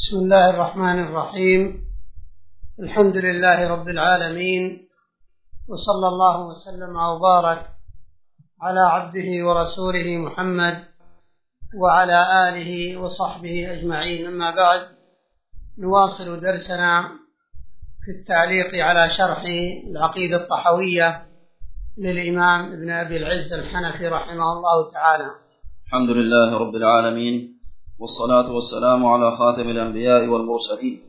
بسم الله الرحمن الرحيم. الحمد لله رب العالمين، وصلى الله وسلم وبارك على عبده ورسوله محمد وعلى آله وصحبه أجمعين. أما بعد، نواصل درسنا في التعليق على شرح العقيدة الطحوية للإمام ابن أبي العز الحنفي رحمه الله تعالى. الحمد لله رب العالمين، والصلاة والسلام على خاتم الأنبياء والمرسلين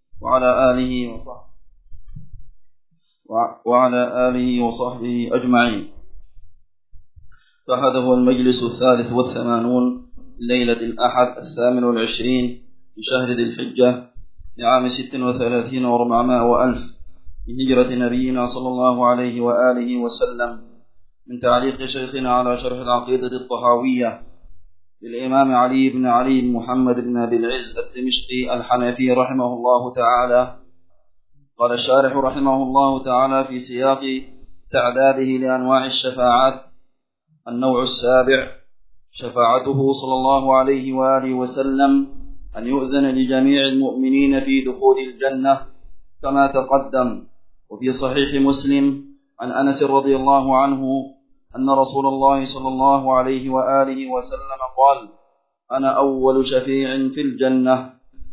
وعلى آله وصحبه أجمعين. فهذا هو المجلس 83 ليلة الأحد 28 في شهر ذي الحجة لعام 36 و400 وألف من هجرة نبينا صلى الله عليه وآله وسلم، من تعليق شيخنا على شرح العقيدة الطحاوية للإمام علي بن علي بن محمد بن أبي العز الدمشقي الحنفي رحمه الله تعالى. قال الشارح رحمه الله تعالى في سياق تعداده لأنواع الشفاعات: النوع السابع شفاعته صلى الله عليه وآله وسلم أن يؤذن لجميع المؤمنين في دخول الجنة كما تقدم. وفي صحيح مسلم عن أنس رضي الله عنه أن رسول الله صلى الله عليه وآله وسلم قال: أنا أول شفيع في الجنة.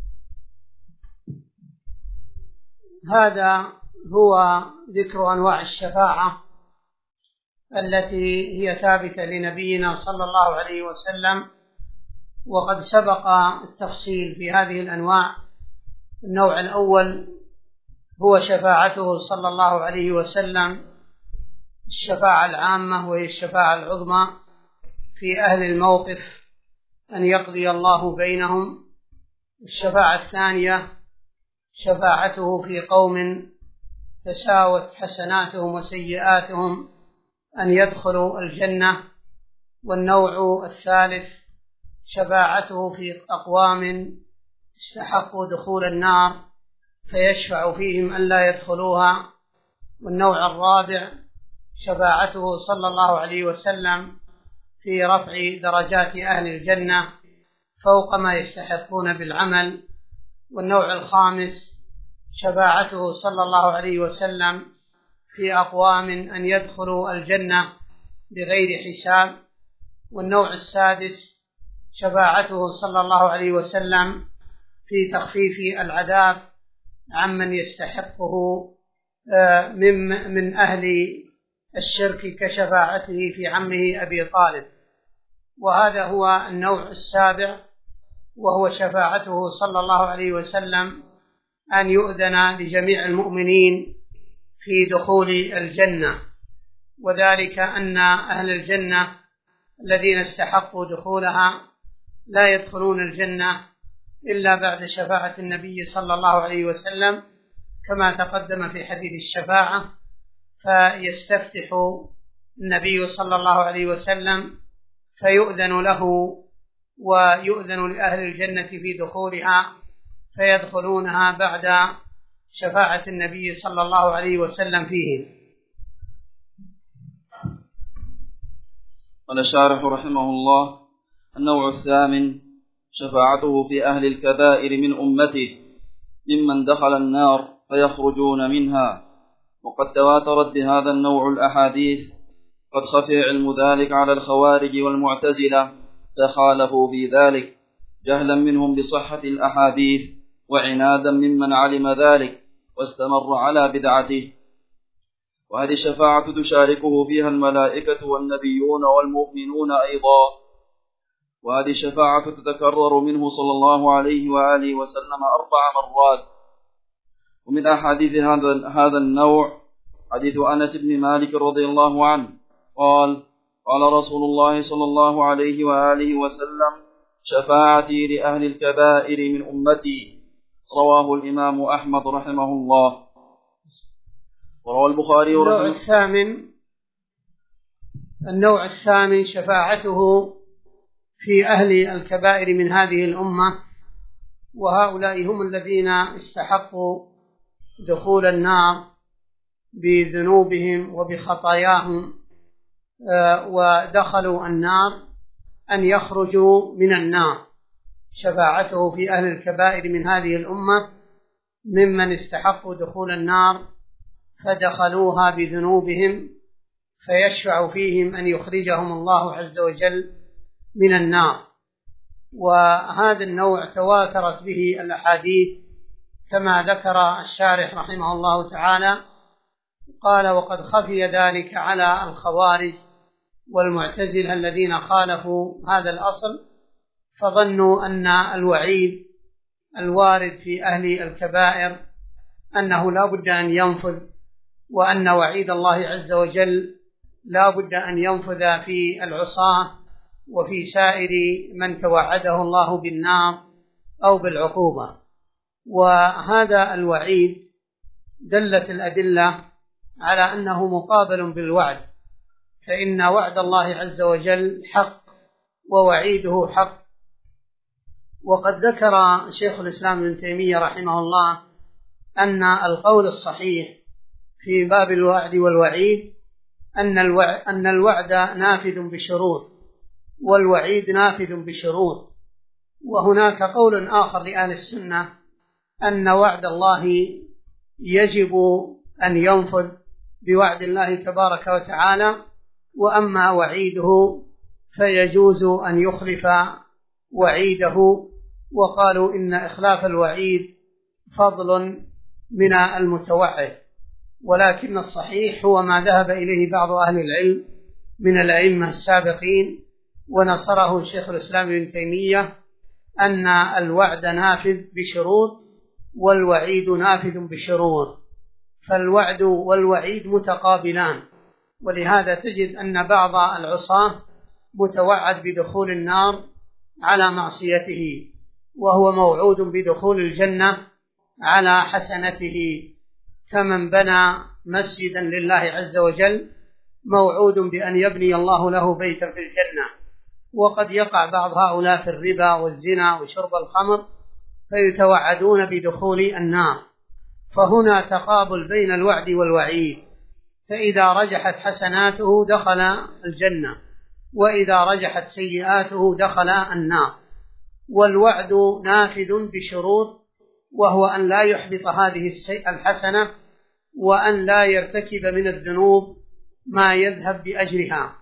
هذا هو ذكر أنواع الشفاعة التي هي ثابتة لنبينا صلى الله عليه وسلم، وقد سبق التفصيل في هذه الأنواع. النوع الأول هو شفاعته صلى الله عليه وسلم الشفاعة العامة، وهي الشفاعة العظمى في أهل الموقف أن يقضي الله بينهم. الشفاعة الثانية شفاعته في قوم تساوت حسناتهم وسيئاتهم أن يدخلوا الجنة. والنوع الثالث شفاعته في أقوام استحقوا دخول النار فيشفع فيهم ألا يدخلوها. والنوع الرابع شفاعته صلى الله عليه وسلم في رفع درجات أهل الجنة فوق ما يستحقون بالعمل. والنوع الخامس شفاعته صلى الله عليه وسلم في أقوام أن يدخلوا الجنة بغير حساب. والنوع السادس شفاعته صلى الله عليه وسلم في تخفيف العذاب عمن يستحقه من أهل الشرك كشفاعته في عمه أبي طالب. وهذا هو النوع السابع، وهو شفاعته صلى الله عليه وسلم أن يؤذن لجميع المؤمنين في دخول الجنة، وذلك أن أهل الجنة الذين استحقوا دخولها لا يدخلون الجنة إلا بعد شفاعة النبي صلى الله عليه وسلم كما تقدم في حديث الشفاعة. فيستفتح النبي صلى الله عليه وسلم فيؤذن له ويؤذن لأهل الجنة في دخولها فيدخلونها بعد شفاعة النبي صلى الله عليه وسلم فيهم. قال الشارح رحمه الله: النوع الثامن شفاعته في أهل الكبائر من أمته ممن دخل النار فيخرجون منها. وقد تواترت بهذا النوع الأحاديث، قد خفي علم ذلك على الخوارج والمعتزلة فخالفوا في ذلك جهلا منهم بصحة الأحاديث وعنادا ممن علم ذلك واستمر على بدعته. وهذه الشفاعة تشاركه فيها الملائكة والنبيون والمؤمنون أيضا. وهذه الشفاعة تتكرر منه صلى الله عليه وآله وسلم 4 مرات. ومن أحاديث هذا النوع حديث أنس بن مالك رضي الله عنه قال: قال رسول الله صلى الله عليه وآله وسلم: شفاعتي لأهل الكبائر من أمتي. رواه الإمام أحمد رحمه الله. وروى البخاري النوع الثامن شفاعته في أهل الكبائر من هذه الأمة، وهؤلاء هم الذين استحقوا دخول النار بذنوبهم وبخطاياهم ودخلوا النار أن يخرجوا من النار. شفاعته في أهل الكبائر من هذه الأمة ممن استحقوا دخول النار فدخلوها بذنوبهم، فيشفع فيهم أن يخرجهم الله عز وجل من النار. وهذا النوع تواترت به الأحاديث كما ذكر الشارح رحمه الله تعالى، قال: وقد خفي ذلك على الخوارج والمعتزلة الذين خالفوا هذا الأصل، فظنوا أن الوعيد الوارد في أهل الكبائر أنه لا بد أن ينفذ، وأن وعيد الله عز وجل لا بد أن ينفذ في العصاة وفي سائر من توعده الله بالنار أو بالعقوبة. وهذا الوعيد دلت الأدلة على أنه مقابل بالوعد، فإن وعد الله عز وجل حق ووعيده حق. وقد ذكر شيخ الإسلام ابن تيمية رحمه الله أن القول الصحيح في باب الوعد والوعيد أن الوعد نافذ بشروط والوعيد نافذ بشروط. وهناك قول آخر لأهل السنة أن وعد الله يجب أن ينفذ بوعد الله تبارك وتعالى، وأما وعيده فيجوز أن يخلف وعيده. وقالوا إن إخلاف الوعيد فضل من المتوعد، ولكن الصحيح هو ما ذهب إليه بعض أهل العلم من الأئمة السابقين ونصره شيخ الإسلام ابن تيمية، أن الوعد نافذ بشروط والوعيد نافذ بشروط، فالوعد والوعيد متقابلان. ولهذا تجد أن بعض العصاة متوعد بدخول النار على معصيته، وهو موعود بدخول الجنة على حسنته، كمن بنى مسجدا لله عز وجل موعود بأن يبني الله له بيتا في الجنة. وقد يقع بعض هؤلاء في الربا والزنا وشرب الخمر فيتوعدون بدخول النار، فهنا تقابل بين الوعد والوعيد، فإذا رجحت حسناته دخل الجنة، وإذا رجحت سيئاته دخل النار. والوعد نافذ بشروط، وهو أن لا يحبط هذه الحسنة، وأن لا يرتكب من الذنوب ما يذهب بأجرها.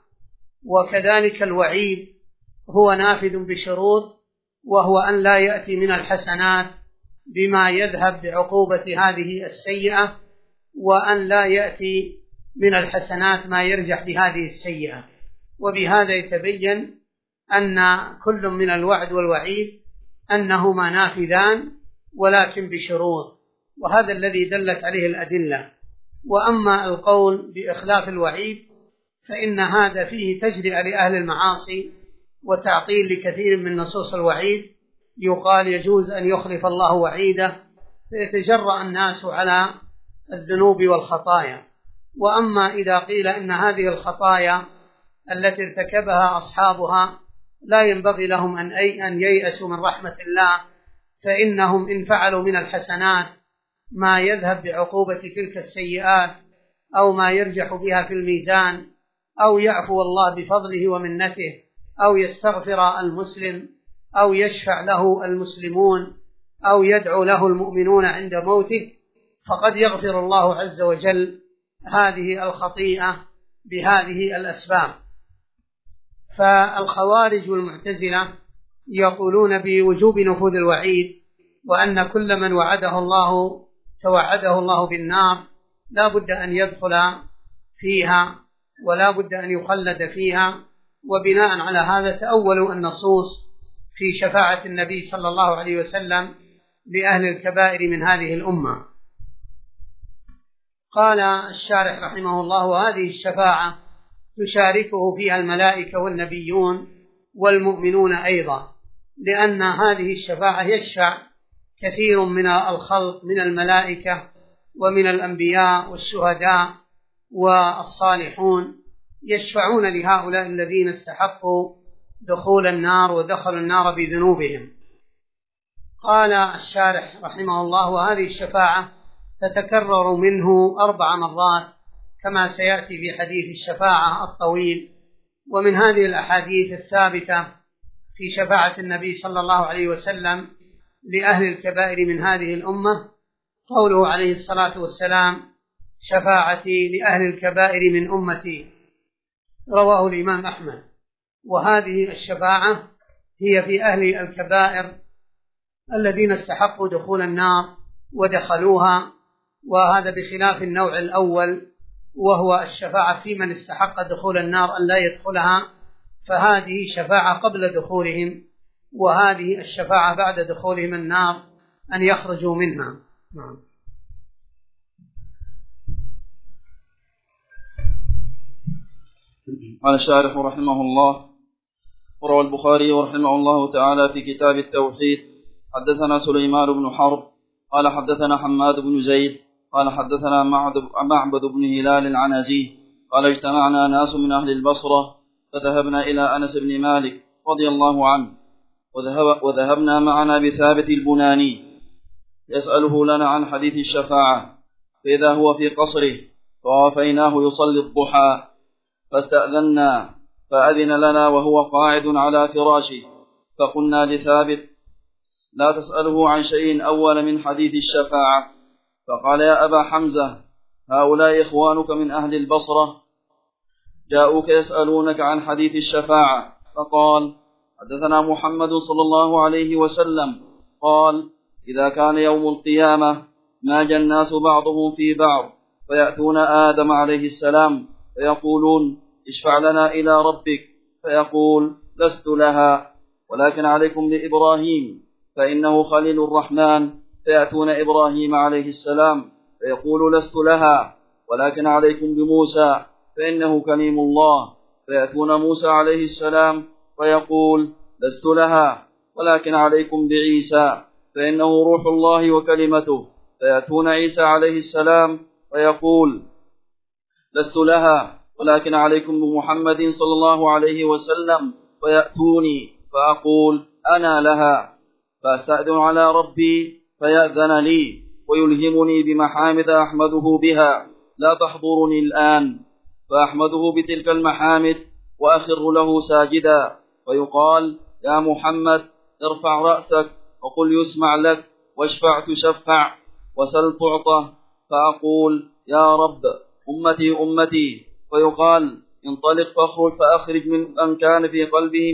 وكذلك الوعيد هو نافذ بشروط، وهو أن لا يأتي من الحسنات بما يذهب بعقوبة هذه السيئة، وأن لا يأتي من الحسنات ما يرجح بهذه السيئة. وبهذا يتبين أن كل من الوعد والوعيد أنهما نافذان ولكن بشروط، وهذا الذي دلت عليه الأدلة. وأما القول بإخلاف الوعيد فإن هذا فيه تجرئة لأهل المعاصي وتعطيل لكثير من نصوص الوعيد، يقال يجوز أن يخلف الله وعيده فيتجرأ الناس على الذنوب والخطايا. وأما إذا قيل إن هذه الخطايا التي ارتكبها أصحابها لا ينبغي لهم أن ييأسوا من رحمة الله، فإنهم إن فعلوا من الحسنات ما يذهب بعقوبة تلك السيئات أو ما يرجح بها في الميزان، أو يعفو الله بفضله ومنته، أو يستغفر المسلم، أو يشفع له المسلمون، أو يدعو له المؤمنون عند موته، فقد يغفر الله عز وجل هذه الخطيئة بهذه الأسباب. فالخوارج والمعتزلة يقولون بوجوب نفوذ الوعيد، وأن كل من توعده الله بالنار لا بد أن يدخل فيها ولا بد أن يخلد فيها. وبناء على هذا تأولوا النصوص في شفاعة النبي صلى الله عليه وسلم لأهل الكبائر من هذه الأمة. قال الشارح رحمه الله: وهذه الشفاعة تشاركه فيها الملائكة والنبيون والمؤمنون أيضا، لأن هذه الشفاعة يشفع كثير من الخلق من الملائكة ومن الأنبياء والشهداء والصالحون، يشفعون لهؤلاء الذين استحقوا دخول النار ودخلوا النار بذنوبهم. قال الشارح رحمه الله: وهذه الشفاعة تتكرر منه 4 مرات كما سيأتي في حديث الشفاعة الطويل. ومن هذه الأحاديث الثابتة في شفاعة النبي صلى الله عليه وسلم لأهل الكبائر من هذه الأمة قوله عليه الصلاة والسلام: شفاعتي لأهل الكبائر من أمتي، رواه الإمام أحمد. وهذه الشفاعة هي في أهل الكبائر الذين استحقوا دخول النار ودخلوها، وهذا بخلاف النوع الأول وهو الشفاعة في من استحق دخول النار أن لا يدخلها، فهذه شفاعة قبل دخولهم، وهذه الشفاعة بعد دخولهم النار أن يخرجوا منها. قال الشارح رحمه الله: وروى البخاري رحمه الله تعالى في كتاب التوحيد: حدثنا سليمان بن حرب قال حدثنا حماد بن زيد قال حدثنا معبد بن هلال العنزي قال: اجتمعنا ناس من أهل البصرة فذهبنا إلى أنس بن مالك رضي الله عنه، وذهبنا معنا بثابت البناني يسأله لنا عن حديث الشفاعة، فإذا هو في قصره فوافيناه يصلي الضحى، فاستأذنا فأذن لنا وهو قاعد على فراشه، فقلنا لثابت: لا تسأله عن شيء أول من حديث الشفاعة. فقال: يا أبا حمزة، هؤلاء إخوانك من أهل البصرة جاءوك يسألونك عن حديث الشفاعة. فقال: حدثنا محمد صلى الله عليه وسلم قال: إذا كان يوم القيامة ماج الناس بعضهم في بعض، فيأتون آدم عليه السلام فيقولون: اشفع لنا إلى ربك، فيقول: لست لها، ولكن عليكم بإبراهيم فإنه خليل الرحمن. فيأتون إبراهيم عليه السلام فيقول: لست لها، ولكن عليكم بموسى فإنه كليم الله. فيأتون موسى عليه السلام فيقول: لست لها، ولكن عليكم بعيسى فإنه روح الله وكلمته. فيأتون عيسى عليه السلام فيقول: لست لها، ولكن عليكم بمحمد صلى الله عليه وسلم. فيأتوني فأقول: أنا لها، فأستأذن على ربي فيأذن لي ويلهمني بمحامد أحمده بها لا تحضرني الآن، فأحمده بتلك المحامد وأخر له ساجدا، فيقال: يا محمد، ارفع رأسك وقل يسمع لك، واشفع تشفع، وسل تعطى. فأقول: يا رب، أمتي أمتي. فيقال: انطلق فأخرج من كان في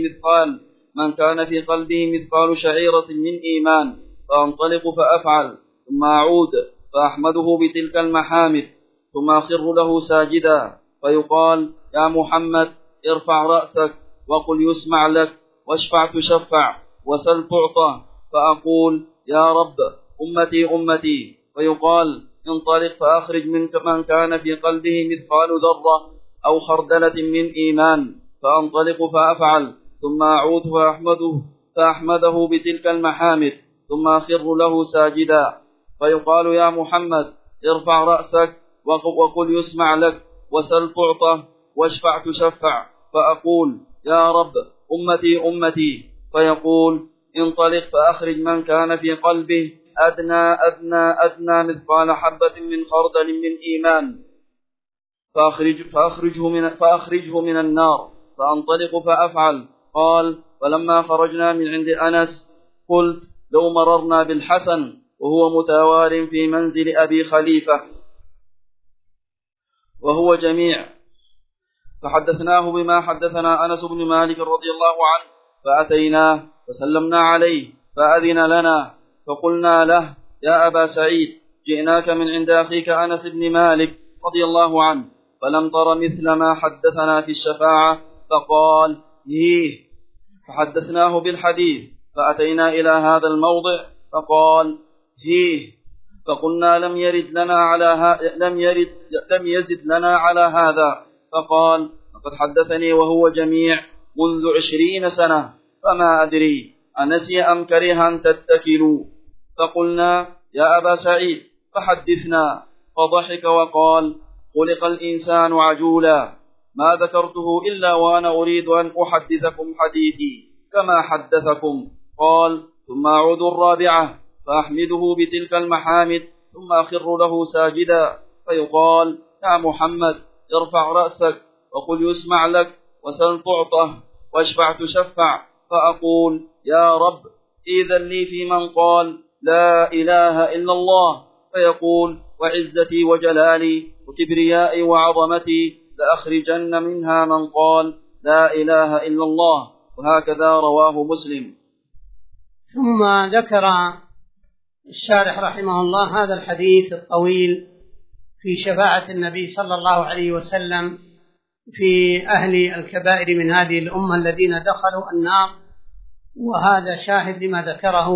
قلبه مثقال شعيرة من إيمان، فأنطلق فأفعل، ثم أعود فأحمده بتلك المحامد، ثم أخر له ساجدا، فيقال: يا محمد، ارفع رأسك وقل يسمع لك، واشفع تشفع، وسل تعطى. فأقول: يا رب، أمتي أمتي. فيقال: انطلق فأخرج من كان في قلبه مثقال ذرة أو خردلة من إيمان، فأنطلق فأفعل، ثم أعود فأحمده بتلك المحامد، ثم أخر له ساجدا، فيقال: يا محمد، ارفع رأسك وقل يسمع لك، وسل تعطى، واشفع تشفع. فأقول: يا رب، أمتي أمتي. فيقول: انطلق فأخرج من كان في قلبه أدنى مثقال حبة من خردل من إيمان، فأخرجه من النار، فأنطلق فأفعل. قال: فلما خرجنا من عند أنس قلت: لو مررنا بالحسن وهو متوار في منزل أبي خليفة وهو جميع، فحدثناه بما حدثنا أنس بن مالك رضي الله عنه، فأتيناه فسلمنا عليه فأذن لنا، فقلنا له: يا أبا سعيد، جئناك من عند أخيك أنس بن مالك رضي الله عنه، فلم تر مثل ما حدثنا في الشفاعة. فقال: هيه. فحدثناه بالحديث، فأتينا إلى هذا الموضع فقال: هيه. فقلنا: لم يزد لنا على هذا. فقال: لقد حدثني وهو جميع منذ 20 سنة، فما أدري أنسي أم كره أن تتكلوا. فقلنا: يا أبا سعيد، فحدثنا. فضحك وقال: خلق الإنسان عجولا، ما ذكرته إلا وأنا أريد أن أحدثكم حديثي كما حدثكم. قال: ثم أعود الرابعة فأحمده بتلك المحامد، ثم أخر له ساجدا، فيقال: يا محمد، ارفع رأسك وقل يسمع لك، وسل تعطه، واشفع تشفع، فأقول: يا رب، إذن لي في من قال لا إله إلا الله، فيقول: وعزتي وجلالي وكبريائي وعظمتي لأخرجن منها من قال لا إله إلا الله. وهكذا رواه مسلم. ثم ذكر الشارح رحمه الله هذا الحديث الطويل في شفاعة النبي صلى الله عليه وسلم في أهل الكبائر من هذه الأمة الذين دخلوا النار، وهذا شاهد لما ذكره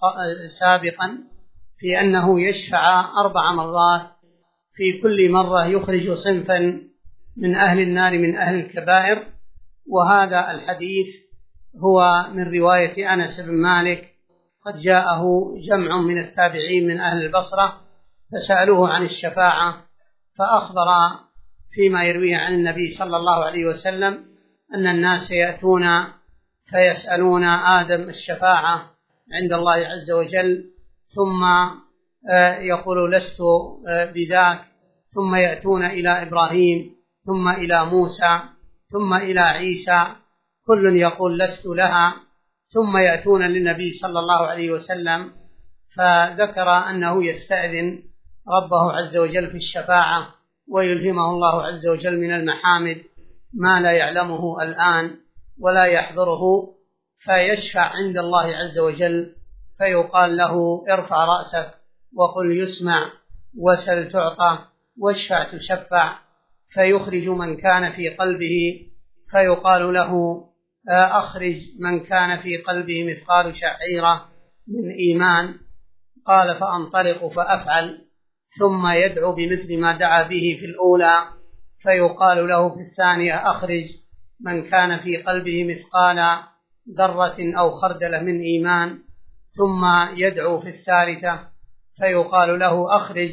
سابقا في أنه يشفع 4 مرات، في كل مرة يخرج صنفا من أهل النار من أهل الكبائر. وهذا الحديث هو من رواية أنس بن مالك، قد جاءه جمع من التابعين من أهل البصرة فسألوه عن الشفاعة، فأخبر فيما يرويه عن النبي صلى الله عليه وسلم أن الناس يأتون فيسألون آدم الشفاعة عند الله عز وجل، ثم يقول لست بذاك، ثم يأتون إلى إبراهيم، ثم إلى موسى، ثم إلى عيسى، كل يقول لست لها، ثم يأتون للنبي صلى الله عليه وسلم، فذكر أنه يستأذن ربه عز وجل في الشفاعة، ويلهمه الله عز وجل من المحامد ما لا يعلمه الآن ولا يحضره، فيشفع عند الله عز وجل، فيقال له: ارفع رأسك وقل يسمع، وسل تعطى، واشفع تشفع. فيخرج من كان في قلبه، فيقال له: أخرج من كان في قلبه مثقال شعيرة من إيمان. قال: فأنطلق فأفعل، ثم يدعو بمثل ما دعا به في الأولى، فيقال له في الثانية: أخرج من كان في قلبه مثقال ذرة أو خردلة من إيمان. ثم يدعو في الثالثة فيقال له: أخرج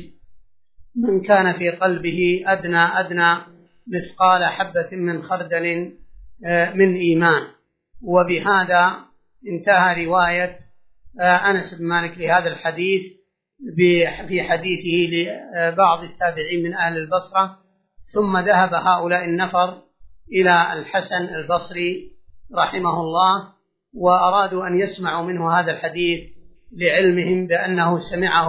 من كان في قلبه أدنى مثقال حبة من خردل من إيمان. وبهذا انتهى رواية أنس بن مالك لهذا الحديث في حديثه لبعض التابعين من أهل البصرة. ثم ذهب هؤلاء النفر إلى الحسن البصري رحمه الله، وأرادوا أن يسمعوا منه هذا الحديث لعلمهم بأنه سمعه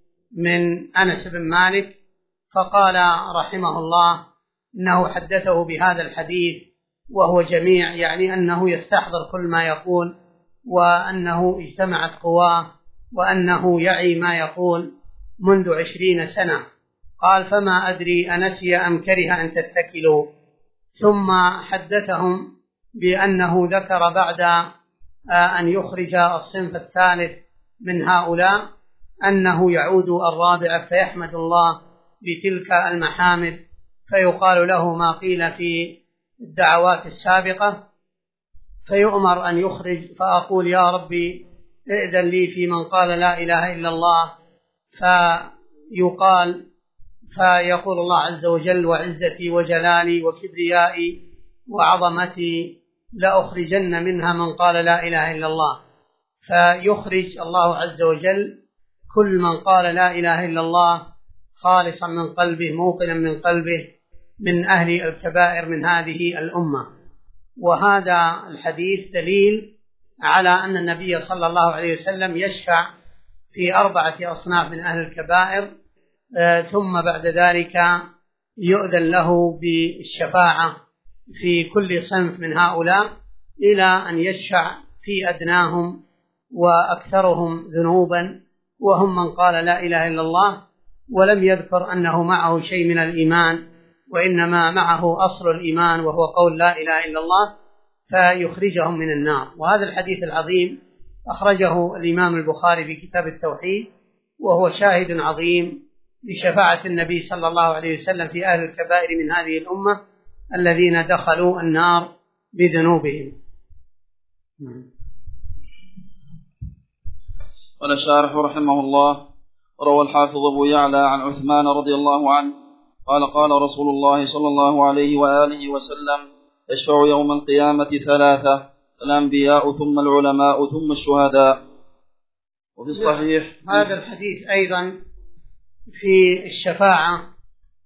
من أنس بن مالك، فقال رحمه الله إنه حدثه بهذا الحديث وهو جميع، يعني أنه يستحضر كل ما يقول، وأنه اجتمعت قواه، وأنه يعي ما يقول منذ 20 سنة. قال: فما أدري أنسي أم كره أن تتكلوا. ثم حدثهم بأنه ذكر بعد أن يخرج الصنف الثالث من هؤلاء أنه يعود الرابع فيحمد الله بتلك المحامد، فيقال له ما قيل في الدعوات السابقة، فيؤمر أن يخرج، فأقول: يا ربي ائذن لي في من قال لا إله إلا الله. فيقول الله عز وجل: وعزتي وجلالي وكبريائي وعظمتي لأخرجن منها من قال لا إله إلا الله. فيخرج الله عز وجل كل من قال لا إله إلا الله خالصا من قلبه، موقنا من قلبه، من أهل الكبائر من هذه الأمة. وهذا الحديث دليل على أن النبي صلى الله عليه وسلم يشفع في 4 أصناف من أهل الكبائر، ثم بعد ذلك يؤذن له بالشفاعة في كل صنف من هؤلاء، إلى أن يشفع في أدناهم وأكثرهم ذنوبا، وهم من قال لا إله إلا الله ولم يذكر أنه معه شيء من الإيمان، وإنما معه أصل الإيمان وهو قول لا إله إلا الله، فيخرجهم من النار. وهذا الحديث العظيم أخرجه الإمام البخاري في كتاب التوحيد، وهو شاهد عظيم لشفاعة النبي صلى الله عليه وسلم في أهل الكبائر من هذه الأمة الذين دخلوا النار بذنوبهم. قال الشارح رحمه الله: روى الحافظ أبو يعلى عن عثمان رضي الله عنه قال: قال رسول الله صلى الله عليه وآله وسلم: يشفع يوم القيامة 3: الأنبياء ثم العلماء ثم الشهداء. وفي الصحيح هذا الحديث أيضا في الشفاعة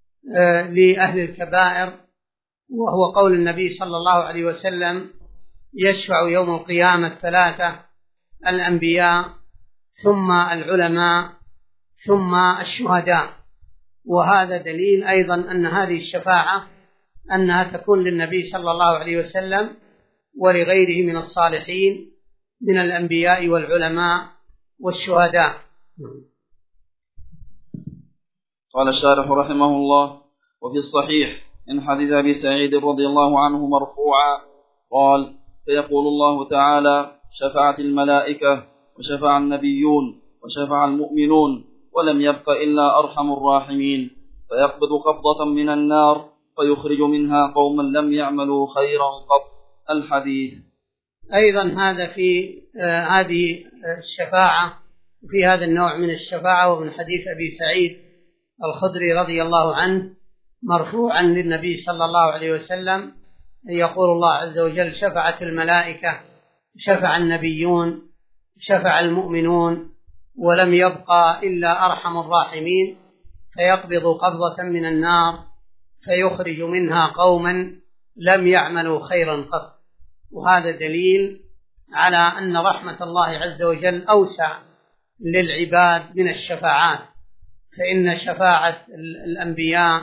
لأهل الكبائر، وهو قول النبي صلى الله عليه وسلم: يشفع يوم القيامة الثلاثة: الأنبياء، ثم العلماء، ثم الشهداء. وهذا دليل أيضا أن هذه الشفاعة أنها تكون للنبي صلى الله عليه وسلم ولغيره من الصالحين من الأنبياء والعلماء والشهداء. قال الشارح رحمه الله: وفي الصحيح من حديث أبي سعيد رضي الله عنه مرفوعا قال: فيقول الله تعالى: شفعت الملائكة وشفع النبيون وشفع المؤمنون ولم يبق إلا أرحم الراحمين، فيقبض قبضة من النار فيخرج منها قوما لم يعملوا خيرا قط. الحديث. أيضا هذا في هذه الشفاعة، وفي هذا النوع من الشفاعة، ومن حديث أبي سعيد الخدري رضي الله عنه مرفوعا للنبي صلى الله عليه وسلم يقول الله عز وجل: شفعت الملائكة، شفع النبيون، شفع المؤمنون، ولم يبقى إلا أرحم الراحمين، فيقبض قبضة من النار فيخرج منها قوما لم يعملوا خيرا قط. وهذا دليل على أن رحمة الله عز وجل أوسع للعباد من الشفاعات، فإن شفاعة الأنبياء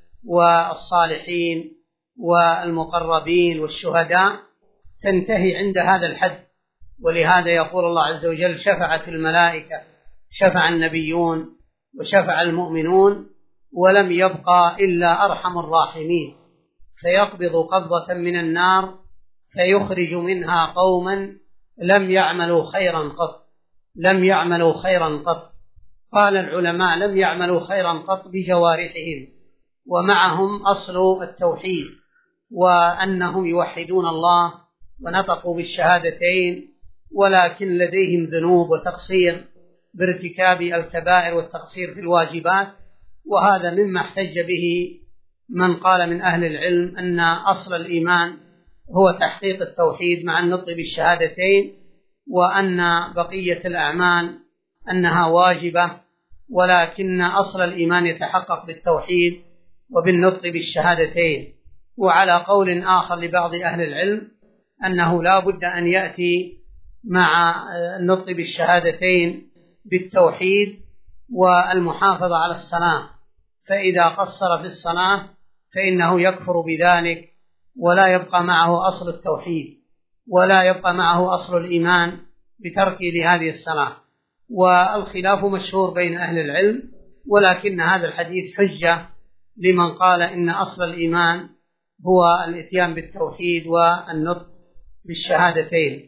والصالحين والمقربين والشهداء تنتهي عند هذا الحد، ولهذا يقول الله عز وجل: شفعت الملائكة، شفع النبيون، وشفع المؤمنون، ولم يبقى إلا أرحم الراحمين، فيقبض قبضة من النار فيخرج منها قوما لم يعملوا خيرا قط. لم يعملوا خيرا قط. قال العلماء: لم يعملوا خيرا قط بجوارحهم، ومعهم أصل التوحيد، وأنهم يوحدون الله ونطقوا بالشهادتين، ولكن لديهم ذنوب وتقصير بارتكاب الكبائر والتقصير في الواجبات. وهذا مما احتج به من قال من أهل العلم أن أصل الإيمان هو تحقيق التوحيد مع النطق بالشهادتين، وأن بقية الأعمال أنها واجبة، ولكن أصل الإيمان يتحقق بالتوحيد وبالنطق بالشهادتين. وعلى قول آخر لبعض أهل العلم أنه لا بد أن يأتي مع النطق بالشهادتين بالتوحيد والمحافظة على الصلاة، فإذا قصر في الصلاة فإنه يكفر بذلك، ولا يبقى معه أصل التوحيد، ولا يبقى معه أصل الإيمان بترك لهذه الصلاة. والخلاف مشهور بين أهل العلم، ولكن هذا الحديث حجة لمن قال إن أصل الإيمان هو الإتيان بالتوحيد والنطق بالشهادتين.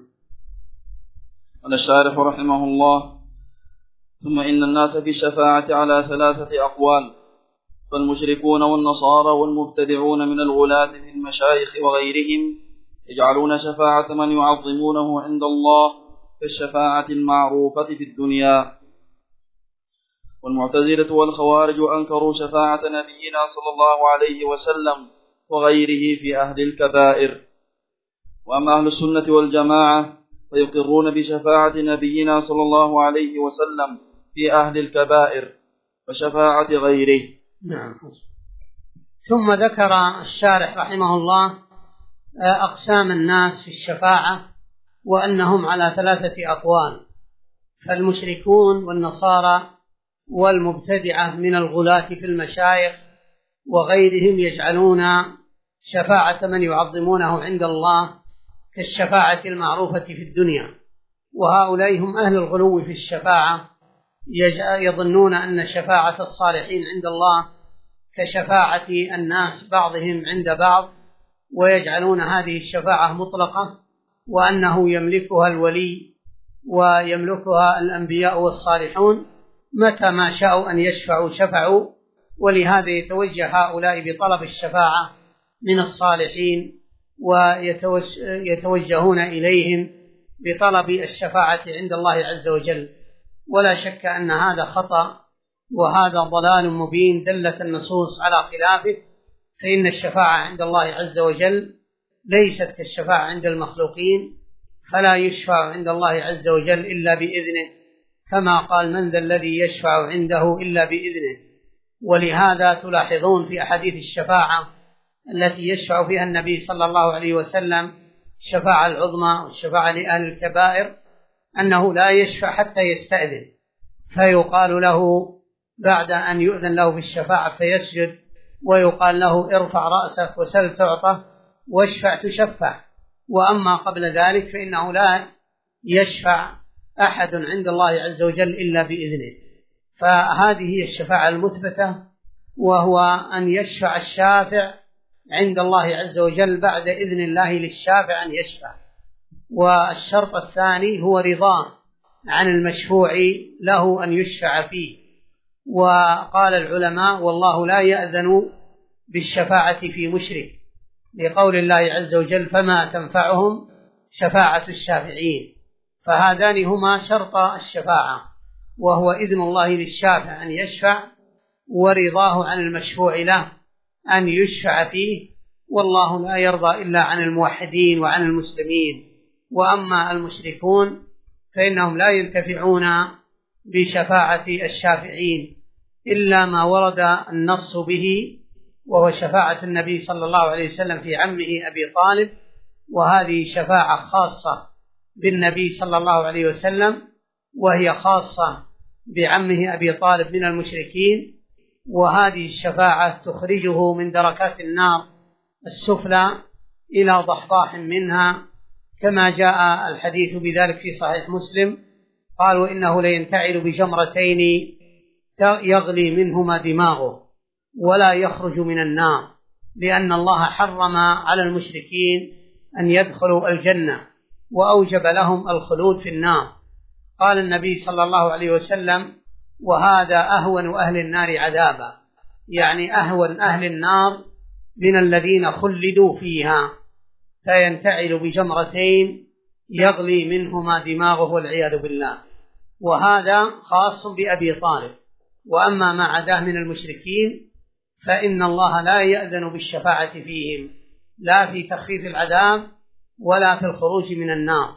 قال الشارح رحمه الله: ثم إن الناس في الشفاعة على 3 أقوال: فالمشركون والنصارى والمبتدعون من الغلاة في المشايخ وغيرهم يجعلون شفاعة من يعظمونه عند الله كالشفاعة المعروفة في الدنيا. والمعتزلة والخوارج أنكروا شفاعة نبينا صلى الله عليه وسلم وغيره في أهل الكبائر. وأما أهل السنة والجماعة فيقرون بشفاعة نبينا صلى الله عليه وسلم في أهل الكبائر وشفاعة غيره. نعم. ثم ذكر الشارح رحمه الله أقسام الناس في الشفاعة، وأنهم على 3 أقوال: فالمشركون والنصارى والمبتدعة من الغلاة في المشايخ وغيرهم يجعلون شفاعة من يعظمونه عند الله كالشفاعة المعروفة في الدنيا. وهؤلاء هم أهل الغلو في الشفاعة، يظنون أن شفاعة الصالحين عند الله كشفاعة الناس بعضهم عند بعض، ويجعلون هذه الشفاعة مطلقة، وأنه يملكها الولي ويملكها الأنبياء والصالحون، متى ما شاءوا أن يشفعوا شفعوا. ولهذا يتوجه هؤلاء بطلب الشفاعة من الصالحين، ويتوجهون إليهم بطلب الشفاعة عند الله عز وجل. ولا شك أن هذا خطأ، وهذا ضلال مبين دلت النصوص على خلافه، فإن الشفاعة عند الله عز وجل ليست كالشفاعة عند المخلوقين، فلا يشفع عند الله عز وجل إلا بإذنه، كما قال: من ذا الذي يشفع عنده إلا بإذنه. ولهذا تلاحظون في أحاديث الشفاعة التي يشفع فيها النبي صلى الله عليه وسلم الشفاعة العظمى والشفاعة لأهل الكبائر أنه لا يشفع حتى يستأذن، فيقال له بعد أن يؤذن له بالشفاعة فيسجد، ويقال له ارفع رأسك وسل تعطى واشفع تشفع. وأما قبل ذلك فإنه لا يشفع أحد عند الله عز وجل إلا بإذنه. فهذه هي الشفاعة المثبتة، وهو أن يشفع الشافع عند الله عز وجل بعد إذن الله للشافع أن يشفع. والشرط الثاني هو رضاه عن المشفوع له أن يشفع فيه. وقال العلماء: والله لا يأذن بالشفاعة في مشرك، لقول الله عز وجل: فما تنفعهم شفاعة الشافعين. فهذان هما شرط الشفاعة، وهو إذن الله للشافع أن يشفع، ورضاه عن المشفوع له أن يشفع فيه. والله لا يرضى إلا عن الموحدين وعن المسلمين. وأما المشركون فإنهم لا ينتفعون بشفاعة الشافعين إلا ما ورد النص به، وهو شفاعة النبي صلى الله عليه وسلم في عمه أبي طالب، وهذه شفاعة خاصة بالنبي صلى الله عليه وسلم، وهي خاصة بعمه أبي طالب من المشركين. وهذه الشفاعة تخرجه من دركات النار السفلى إلى ضحضاح منها، كما جاء الحديث بذلك في صحيح مسلم. قالوا: إنه لينتعل بجمرتين يغلي منهما دماغه ولا يخرج من النار، لأن الله حرم على المشركين أن يدخلوا الجنة وأوجب لهم الخلود في النار. قال النبي صلى الله عليه وسلم: وهذا أهون أهل النار عذابا، يعني أهون أهل النار من الذين خلدوا فيها، فينتعل بجمرتين يغلي منهما دماغه والعياذ بالله. وهذا خاص بأبي طالب. وأما ما عداه من المشركين فإن الله لا يأذن بالشفاعة فيهم، لا في تخفيف العذاب ولا في الخروج من النار.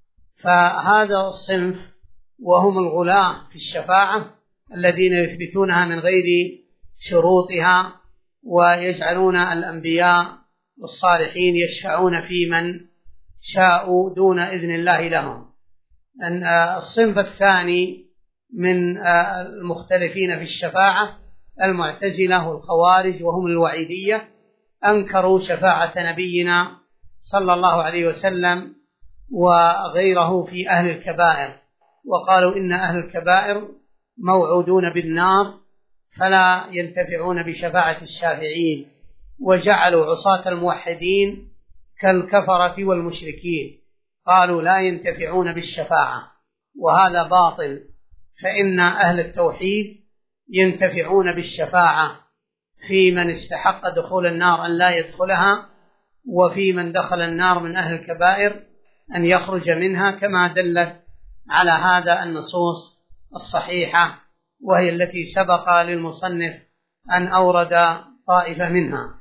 فهذا الصنف وهم الغلاة في الشفاعة الذين يثبتونها من غير شروطها، ويجعلون الأنبياء والصالحين يشفعون في من شاءوا دون إذن الله لهم. الصنف الثاني من المختلفين في الشفاعة المعتزلة والخوارج، وهم الوعيدية، أنكروا شفاعة نبينا صلى الله عليه وسلم وغيره في أهل الكبائر، وقالوا إن أهل الكبائر موعودون بالنار فلا ينتفعون بشفاعة الشافعين، وجعلوا عصاة الموحدين كالكفرة والمشركين، قالوا لا ينتفعون بالشفاعة، وهذا باطل. فإن أهل التوحيد ينتفعون بالشفاعة في من استحق دخول النار أن لا يدخلها، وفي من دخل النار من أهل الكبائر أن يخرج منها، كما دلت على هذا النصوص الصحيحة، وهي التي سبق للمصنف أن أورد طائفة منها.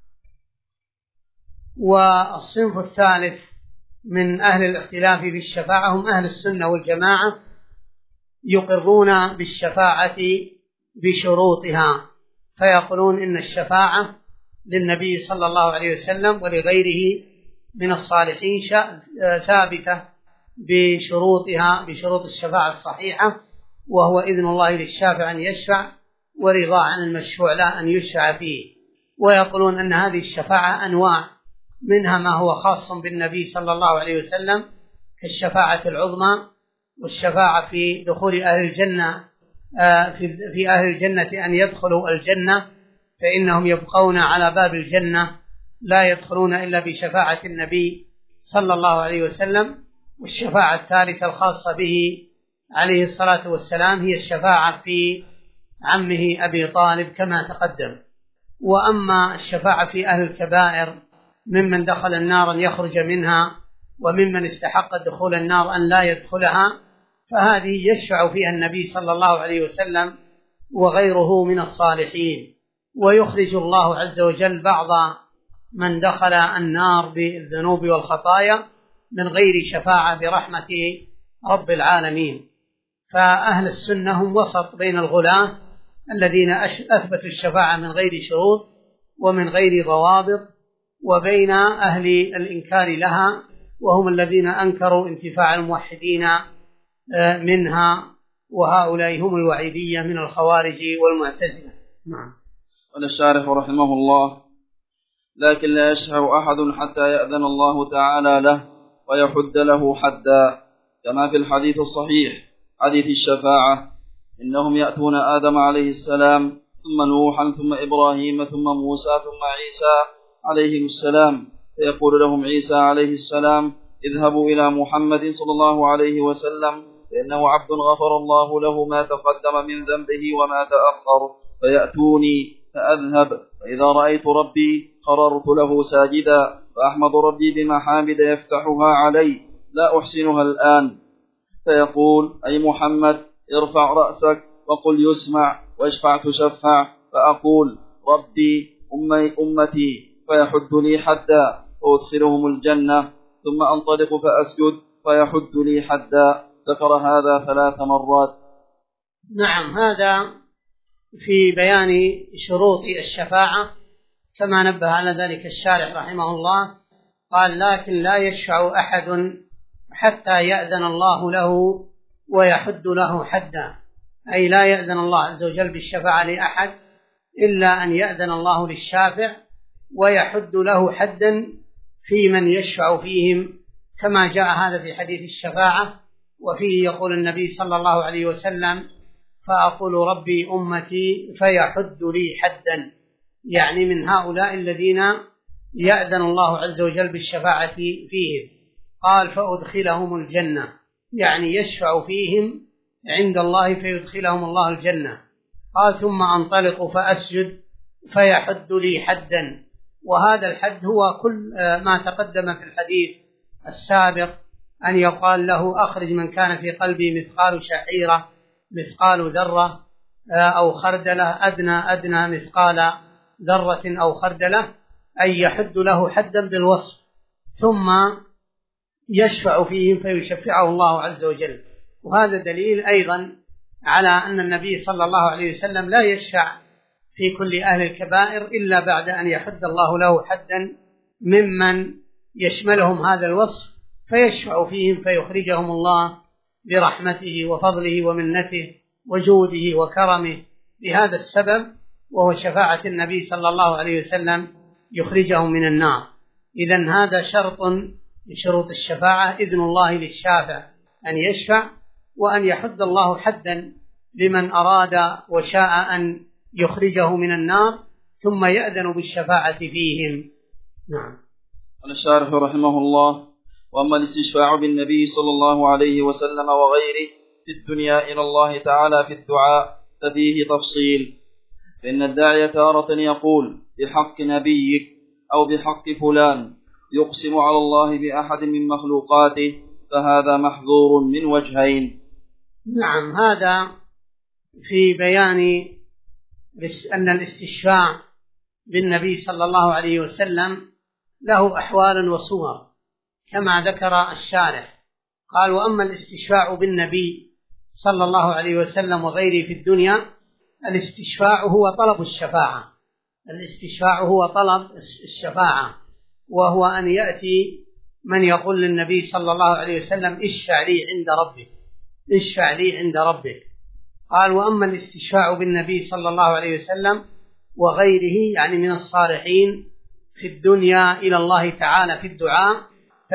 والصنف الثالث من أهل الاختلاف في الشفاعة هم أهل السنة والجماعة، يقرون بالشفاعة بشروطها، فيقولون إن الشفاعة للنبي صلى الله عليه وسلم ولغيره من الصالحين ثابتة بشروطها، بشروط الشفاعة الصحيحة، وهو إذن الله للشافع أن يشفع، ورضا عن المشفوع له أن يشفع فيه. ويقولون أن هذه الشفاعة أنواع، منها ما هو خاص بالنبي صلى الله عليه وسلم كالشفاعة العظمى، والشفاعة في دخول أهل الجنة في أهل الجنة أن يدخلوا الجنة، فإنهم يبقون على باب الجنة لا يدخلون إلا بشفاعة النبي صلى الله عليه وسلم. والشفاعة الثالثة الخاصة به عليه الصلاة والسلام هي الشفاعة في عمه أبي طالب كما تقدم. وأما الشفاعة في أهل الكبائر ممن دخل النار أن يخرج منها، وممن استحق دخول النار أن لا يدخلها، فهذه يشفع فيها النبي صلى الله عليه وسلم وغيره من الصالحين، ويخرج الله عز وجل بعض من دخل النار بالذنوب والخطايا من غير شفاعة برحمة رب العالمين. فأهل السنة هم وسط بين الغلاة الذين أثبتوا الشفاعة من غير شروط ومن غير ضوابط، وبين أهل الإنكار لها وهم الذين أنكروا انتفاع الموحدين منها، وهؤلاء هم الوعيدية من الخوارج والمعتزلة. نعم. قال الشارح رحمه الله: لكن لا يشفع أحد حتى يأذن الله تعالى له ويحد له حدا، كما في الحديث الصحيح حديث الشفاعة: إنهم يأتون آدم عليه السلام ثم نوحا ثم إبراهيم ثم موسى ثم عيسى عليه السلام، فيقول لهم عيسى عليه السلام: اذهبوا إلى محمد صلى الله عليه وسلم فإنه عبد غفر الله له ما تقدم من ذنبه وما تأخر، فيأتوني فأذهب، فإذا رأيت ربي خررت له ساجدا، فأحمد ربي بمحامد يفتحها علي لا أحسنها الآن، فيقول: أي محمد ارفع رأسك وقل يسمع واشفع تشفع، فأقول: ربي أمتي، فيحد لي حدا وأدخلهم الجنة، ثم أنطلق فأسجد فيحد لي حدا. ذكر هذا 3 مرات. نعم، هذا في بيان شروط الشفاعة كما نبه على ذلك الشارح رحمه الله. قال: لكن لا يشفع أحد حتى يأذن الله له ويحد له حدا، أي لا يأذن الله عز وجل بالشفاعة لأحد إلا أن يأذن الله للشافع ويحد له حدا في من يشفع فيهم، كما جاء هذا في حديث الشفاعة، وفيه يقول النبي صلى الله عليه وسلم: فأقول ربي أمتي فيحد لي حدا، يعني من هؤلاء الذين يأذن الله عز وجل بالشفاعة فيهم. قال: فأدخلهم الجنة، يعني يشفع فيهم عند الله فيدخلهم الله الجنة. قال: ثم أنطلق فأسجد فيحد لي حدا، وهذا الحد هو كل ما تقدم في الحديث السابق، أن يقال له: أخرج من كان في قلبي مثقال شعيرة، مثقال ذرة أو خردلة، أدنى مثقال ذرة أو خردلة، أي يحد له حدا بالوصف، ثم يشفع فيهم فيشفعه الله عز وجل. وهذا دليل أيضا على أن النبي صلى الله عليه وسلم لا يشفع في كل أهل الكبائر إلا بعد أن يحد الله له حدا ممن يشملهم هذا الوصف، فيشفع فيهم فيخرجهم الله برحمته وفضله ومنته وجوده وكرمه بهذا السبب، وهو شفاعة النبي صلى الله عليه وسلم، يخرجهم من النار. إذن هذا شرط من شروط الشفاعة، إذن الله للشافع أن يشفع، وأن يحد الله حدا لمن أراد وشاء أن يخرجه من النار، ثم يأذن بالشفاعة فيهم. نعم. قال الشارح رحمه الله: وأما الاستشفاع بالنبي صلى الله عليه وسلم وغيره في الدنيا إلى الله تعالى في الدعاء ففيه تفصيل، فإن الداعي تارة يقول بحق نبيك أو بحق فلان يقسم على الله بأحد من مخلوقاته، فهذا محظور من وجهين. نعم، هذا في بيان أن الاستشفاع بالنبي صلى الله عليه وسلم له أحوال وصور كما ذكر الشارح. قال: وأما الاستشفاع بالنبي صلى الله عليه وسلم وغيره في الدنيا، الاستشفاع هو طلب الشفاعة، الاستشفاع هو طلب الشفاعة، وهو أن يأتي من يقول للنبي صلى الله عليه وسلم: اشفع لي عند ربك، اشفع لي عند ربك. قال: وأما الاستشفاع بالنبي صلى الله عليه وسلم وغيره، يعني من الصالحين في الدنيا إلى الله تعالى في الدعاء،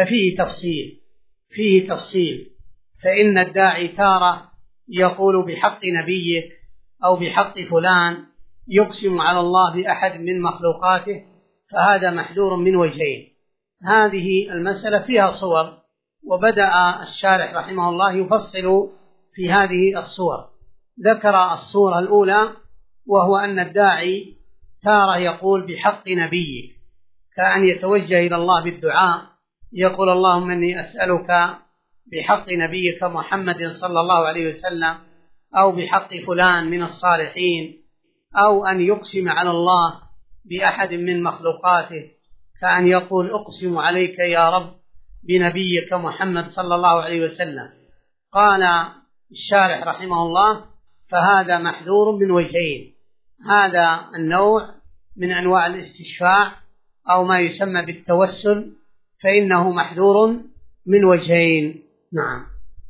فيه تفصيل. فإن الداعي تارة يقول بحق نبيك أو بحق فلان، يقسم على الله بأحد من مخلوقاته، فهذا محذور من وجهين. هذه المسألة فيها صور، وبدأ الشارح رحمه الله يفصل في هذه الصور. ذكر الصورة الأولى، وهو أن الداعي تارة يقول بحق نبيك، كأن يتوجه إلى الله بالدعاء، يقول: اللهم إني أسألك بحق نبيك محمد صلى الله عليه وسلم، أو بحق فلان من الصالحين، أو أن يقسم على الله بأحد من مخلوقاته، كأن يقول: أقسم عليك يا رب بنبيك محمد صلى الله عليه وسلم. قال الشارح رحمه الله: فهذا محذور من وجهين. هذا النوع من أنواع الاستشفاع أو ما يسمى بالتوسل، فإنه محذور من وجهين. نعم.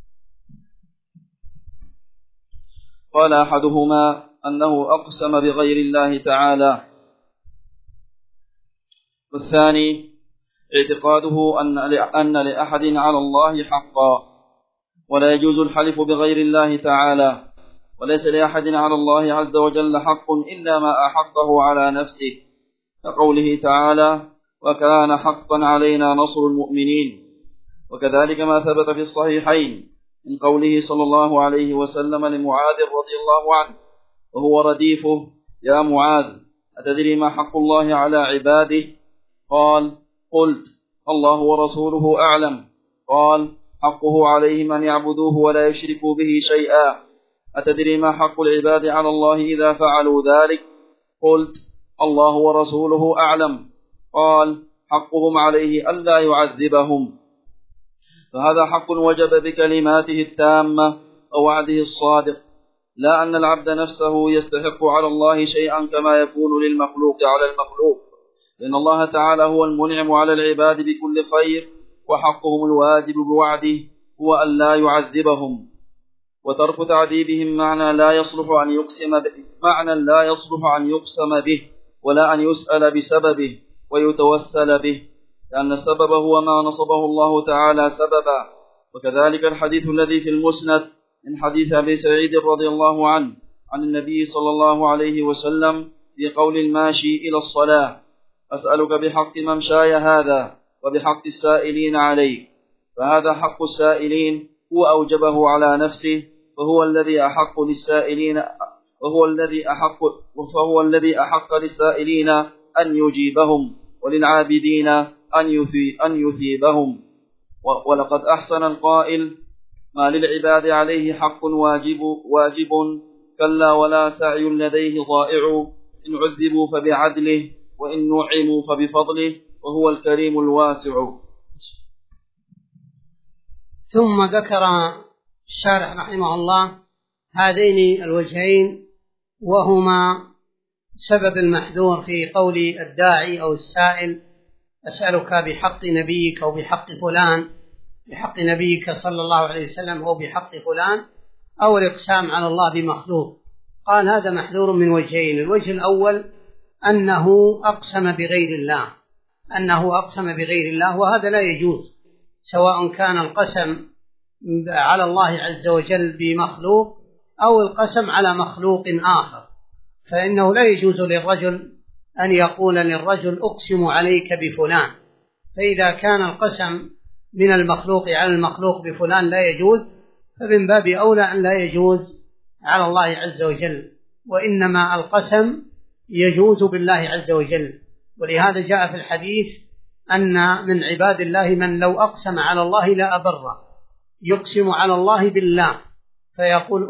قال أحدهما أنه أقسم بغير الله تعالى، والثاني اعتقاده أن لأحد على الله حقا، ولا يجوز الحلف بغير الله تعالى، وليس لأحد على الله عز وجل حق إلا ما أحقه على نفسه، كقوله تعالى: وكان حقا علينا نصر المؤمنين. وكذلك ما ثبت في الصحيحين من قوله صلى الله عليه وسلم لمعاذ رضي الله عنه وهو رديفه: يا معاذ، أتدري ما حق الله على عباده؟ قال: قلت: الله ورسوله أعلم. قال: حقه عليهم أن يعبدوه ولا يشركوا به شيئا. أتدري ما حق العباد على الله إذا فعلوا ذلك؟ قلت: الله ورسوله أعلم. قال: حقهم عليه ألا يعذبهم. فهذا حق وجب بكلماته التامة ووعده الصادق، لا أن العبد نفسه يستحق على الله شيئا كما يكون للمخلوق على المخلوق، لأن الله تعالى هو المنعم على العباد بكل خير، وحقهم الواجب بوعده هو أن لا يعذبهم. وترك تعذيبهم معنى لا يصلح أن يقسم به ولا أن يسأل بسببه ويتوسل به، لأن السبب هو ما نصبه الله تعالى سببا. وكذلك الحديث الذي في المسند من حديث أبي سعيد رضي الله عنه عن النبي صلى الله عليه وسلم في قول الماشي إلى الصلاة: أسألك بحق ممشاي هذا وبحق السائلين عليك. فهذا حق السائلين هو أوجبه على نفسه، فهو الذي أحق للسائلين أن يجيبهم، وللعابدين أن يثيبهم. ولقد أحسن القائل: ما للعباد عليه حق واجب كلا ولا سعي لديه ضائع، إن عذبوا فبعدله وإن نعموا فبفضله وهو الكريم الواسع. ثم ذكر الشارح رحمه الله هذين الوجهين، وهما سبب المحذور في قول الداعي أو السائل: أسألك بحق نبيك أو بحق فلان، بحق نبيك صلى الله عليه وسلم أو بحق فلان، أو الإقسام على الله بمخلوق. قال هذا محذور من وجهين. الوجه الأول أنه أقسم بغير الله، وهذا لا يجوز، سواء كان القسم على الله عز وجل بمخلوق أو القسم على مخلوق آخر، فإنه لا يجوز للرجل أن يقول للرجل: أقسم عليك بفلان. فإذا كان القسم من المخلوق على المخلوق بفلان لا يجوز، فمن باب أولى أن لا يجوز على الله عز وجل، وإنما القسم يجوز بالله عز وجل. ولهذا جاء في الحديث أن من عباد الله من لو أقسم على الله لا أبره، يقسم على الله بالله فيقول: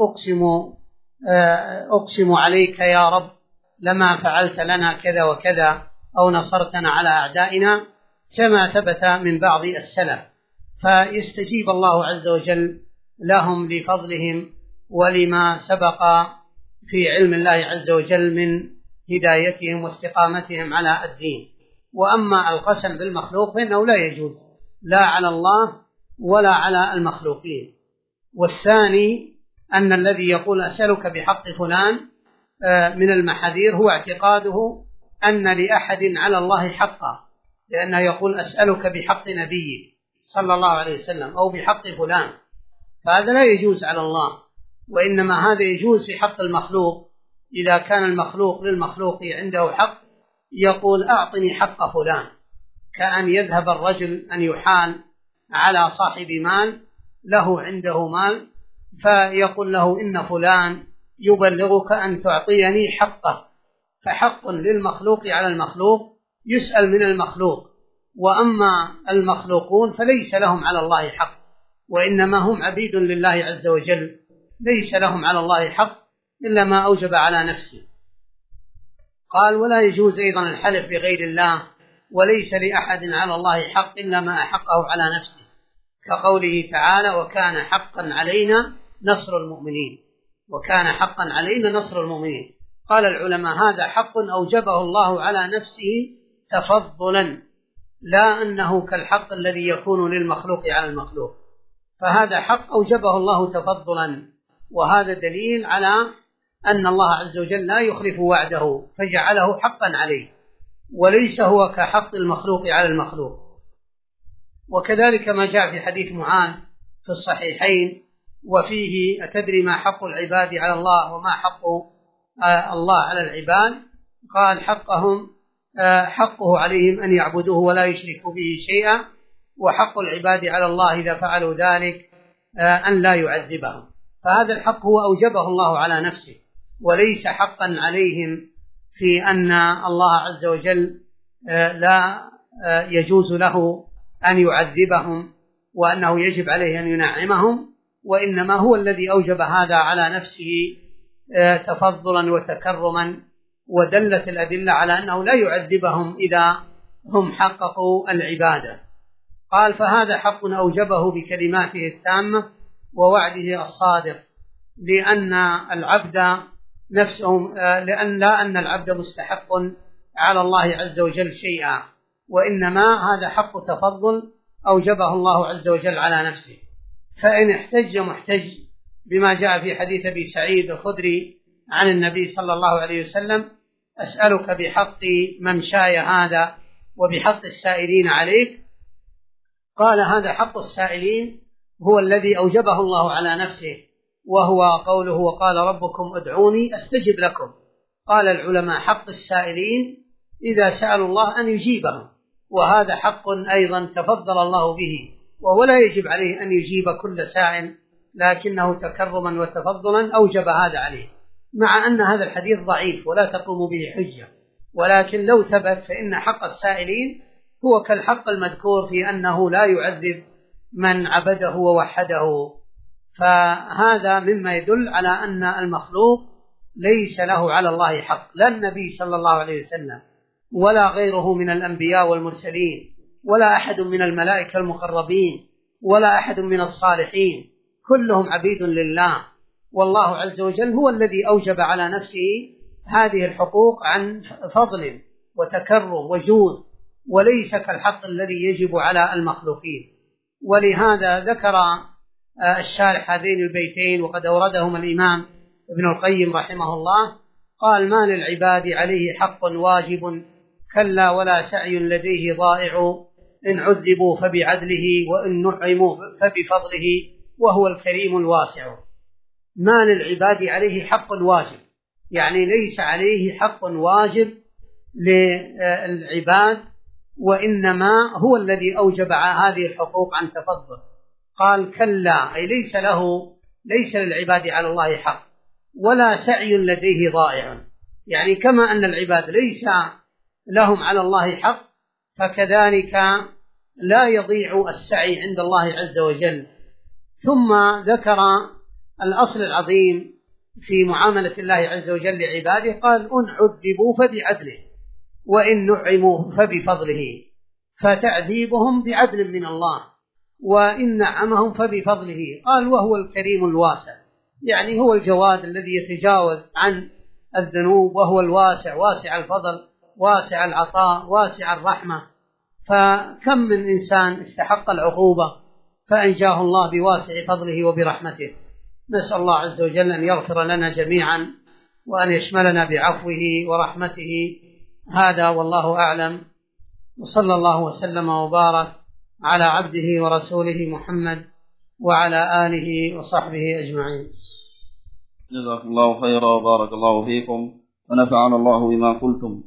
أقسم عليك يا رب لما فعلت لنا كذا وكذا، أو نصرتنا على أعدائنا، كما ثبت من بعض السلف. فيستجيب الله عز وجل لهم لفضلهم ولما سبق في علم الله عز وجل من هدايتهم واستقامتهم على الدين. وأما القسم بالمخلوق فإنه لا يجوز، لا على الله ولا على المخلوقين. والثاني أن الذي يقول أسألك بحق فلان من المحاذير هو اعتقاده أن لأحد على الله حقا، لأنه يقول: أسألك بحق نبيك صلى الله عليه وسلم أو بحق فلان، فهذا لا يجوز على الله، وإنما هذا يجوز في حق المخلوق. إذا كان المخلوق للمخلوق عنده حق يقول: أعطني حق فلان، كأن يذهب الرجل أن يحال على صاحب مال له عنده مال، فيقول له: إن فلان يبلغك أن تعطيني حقه. فحق للمخلوق على المخلوق يسأل من المخلوق، وأما المخلوقون فليس لهم على الله حق، وإنما هم عبيد لله عز وجل، ليس لهم على الله حق إلا ما أوجب على نفسه. قال: ولا يجوز أيضا الحلف بغير الله، وليس لأحد على الله حق إلا ما أحقه على نفسه، كقوله تعالى: وكان حقا علينا نصر المؤمنين. وكان حقا علينا نصر المؤمنين. قال العلماء: هذا حق أوجبه الله على نفسه تفضلا، لا أنه كالحق الذي يكون للمخلوق على المخلوق، فهذا حق أوجبه الله تفضلا، وهذا دليل على أن الله عز وجل لا يخلف وعده فجعله حقا عليه، وليس هو كحق المخلوق على المخلوق. وكذلك ما جاء في حديث معاذ في الصحيحين وفيه: أتدري ما حق العباد على الله وما حق الله على العباد؟ قال: حقه عليهم أن يعبدوه ولا يشركوا به شيئا، وحق العباد على الله إذا فعلوا ذلك أن لا يعذبهم. فهذا الحق هو أوجبه الله على نفسه، وليس حقا عليهم في أن الله عز وجل لا يجوز له أن يعذبهم وأنه يجب عليه أن ينعمهم، وإنما هو الذي أوجب هذا على نفسه تفضلا وتكرما، ودلت الأدلة على أنه لا يعذبهم إذا هم حققوا العبادة. قال: فهذا حق أوجبه بكلماته التامة ووعده الصادق، لأن العبد مستحق على الله عز وجل شيئا، وإنما هذا حق تفضل أوجبه الله عز وجل على نفسه. فإن احتج محتج بما جاء في حديث أبي سعيد الخدري عن النبي صلى الله عليه وسلم: أسألك بحق ممشاي هذا وبحق السائلين عليك. قال: هذا حق السائلين هو الذي أوجبه الله على نفسه، وهو قوله: وقال ربكم ادعوني أستجب لكم. قال العلماء: حق السائلين إذا سألوا الله أن يجيبهم، وهذا حق أيضا تفضل الله به، وهو لا يجب عليه أن يجيب كل سائل، لكنه تكرما وتفضلا أوجب هذا عليه، مع أن هذا الحديث ضعيف ولا تقوم به حجة، ولكن لو ثبت فإن حق السائلين هو كالحق المذكور في أنه لا يعذب من عبده ووحده. فهذا مما يدل على أن المخلوق ليس له على الله حق، لا النبي صلى الله عليه وسلم ولا غيره من الأنبياء والمرسلين ولا أحد من الملائكة المقربين ولا أحد من الصالحين، كلهم عبيد لله، والله عز وجل هو الذي أوجب على نفسه هذه الحقوق عن فضل وتكرم وجود، وليس كالحق الذي يجب على المخلوقين. ولهذا ذكر الشارح هذين البيتين وقد أوردهما الإمام ابن القيم رحمه الله. قال: ما للعباد عليه حق واجب، كلا ولا سعي لديه ضائع، إن عذبوا فبعدله وإن نعموا فبفضله وهو الكريم الواسع. ما للعباد عليه حق واجب، يعني ليس عليه حق واجب للعباد، وإنما هو الذي أوجب هذه الحقوق عن تفضل. قال: كلا، أي ليس للعباد على الله حق، ولا سعي لديه ضائع، يعني كما أن العباد ليس لهم على الله حق، فكذلك لا يضيع السعي عند الله عز وجل. ثم ذكر الأصل العظيم في معاملة الله عز وجل لعباده. قال: إن عذبوا فبعدله وإن نعموا فبفضله، فتعذيبهم بعدل من الله، وإن نعمهم فبفضله. قال: وهو الكريم الواسع، يعني هو الجواد الذي يتجاوز عن الذنوب، وهو الواسع، واسع الفضل، واسع العطاء، واسع الرحمة. فكم من إنسان استحق العقوبة فأنجاه الله بواسع فضله وبرحمته. نسأل الله عز وجل أن يغفر لنا جميعا وأن يشملنا بعفوه ورحمته. هذا والله أعلم، وصلى الله وسلم وبارك على عبده ورسوله محمد وعلى آله وصحبه أجمعين. جزاكم الله خيرا وبارك الله فيكم ونفعنا الله بما قلتم.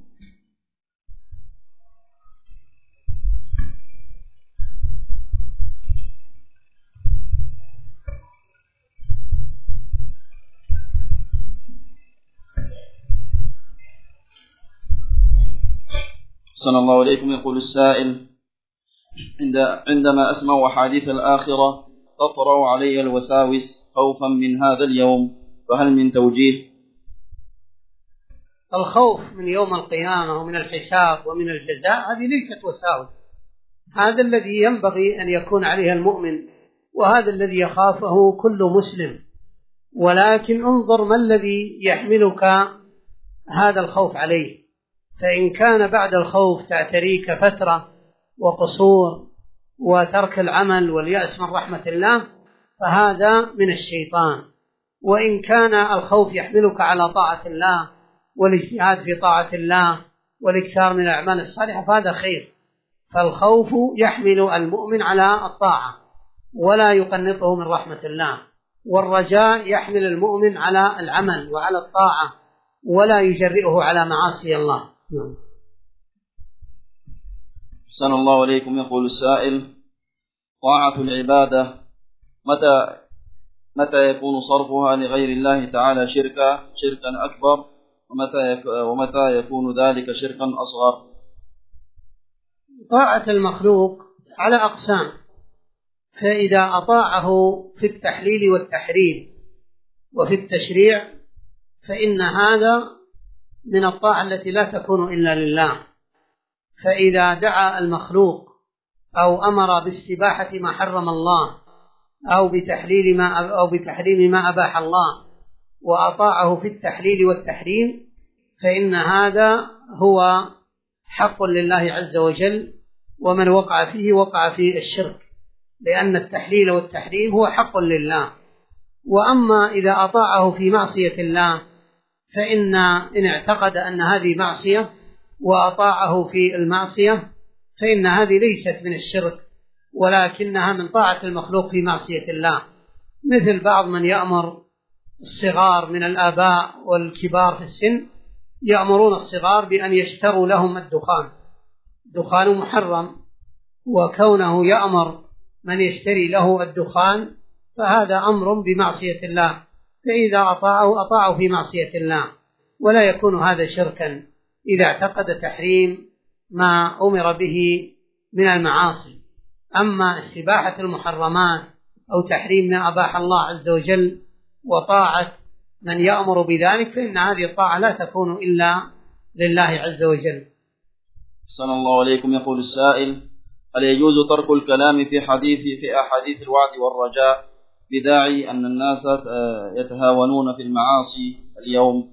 صلى الله عليكم. يقول السائل: عندما أسمع أحاديث الآخرة تطرأ علي الوساوس خوفا من هذا اليوم، فهل من توجيه؟ الخوف من يوم القيامة ومن الحساب ومن الجزاء هذه ليست وساوس، هذا الذي ينبغي أن يكون عليه المؤمن، وهذا الذي يخافه كل مسلم. ولكن انظر ما الذي يحملك هذا الخوف عليه، فإن كان بعد الخوف تعتريك فترة وقصور وترك العمل واليأس من رحمة الله، فهذا من الشيطان. وإن كان الخوف يحملك على طاعة الله والاجتهاد في طاعة الله والإكثار من الأعمال الصالحة فهذا خير. فالخوف يحمل المؤمن على الطاعة ولا يقنطه من رحمة الله، والرجاء يحمل المؤمن على العمل وعلى الطاعة ولا يجرئه على معاصي الله. أحسن الله إليكم. يقول السائل: طاعة العبادة متى يكون صرفها لغير الله تعالى شركا أكبر، ومتى يكون ذلك شركا أصغر؟ طاعة المخلوق على أقسام، فإذا أطاعه في التحليل والتحريم وفي التشريع فإن هذا من الطاعة التي لا تكون إلا لله. فإذا دعا المخلوق أو أمر باستباحة ما حرم الله أو بتحريم ما أباح الله وأطاعه في التحليل والتحريم فإن هذا هو حق لله عز وجل، ومن وقع فيه وقع في الشرك، لأن التحليل والتحريم هو حق لله. وأما إذا أطاعه في معصية الله فإن اعتقد أن هذه معصية وأطاعه في المعصية فإن هذه ليست من الشرك ولكنها من طاعة المخلوق في معصية الله، مثل بعض من يأمر الصغار من الآباء والكبار في السن، يأمرون الصغار بأن يشتروا لهم الدخان محرم، وكونه يأمر من يشتري له الدخان فهذا أمر بمعصية الله، فإذا أطاعه في معصية الله، ولا يكون هذا شركا إذا اعتقد تحريم ما أمر به من المعاصي. أما استباحة المحرمات أو تحريم ما أباح الله عز وجل وطاعة من يأمر بذلك فإن هذه الطاعة لا تكون إلا لله عز وجل. صلى الله عليكم. يقول السائل: هل يجوز ترك الكلام في أحاديث الوعد والرجاء بداعي أن الناس يتهاونون في المعاصي اليوم؟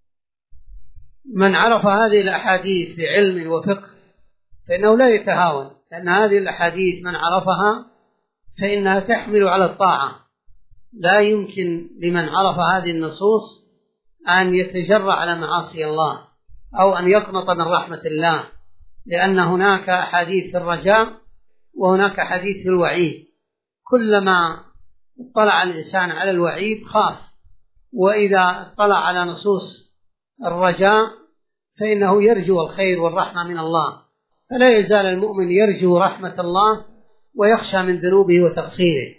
من عرف هذه الأحاديث بعلم وفقه فإنه لا يتهاون، لأن هذه الأحاديث من عرفها فإنها تحمل على الطاعة. لا يمكن لمن عرف هذه النصوص أن يتجرأ على معاصي الله أو أن يقنط من رحمة الله، لأن هناك حديث الرجاء وهناك حديث الوعيد. كلما اطلع الإنسان على الوعيد خاف، وإذا اطلع على نصوص الرجاء فإنه يرجو الخير والرحمة من الله، فلا يزال المؤمن يرجو رحمة الله ويخشى من ذنوبه وتقصيره.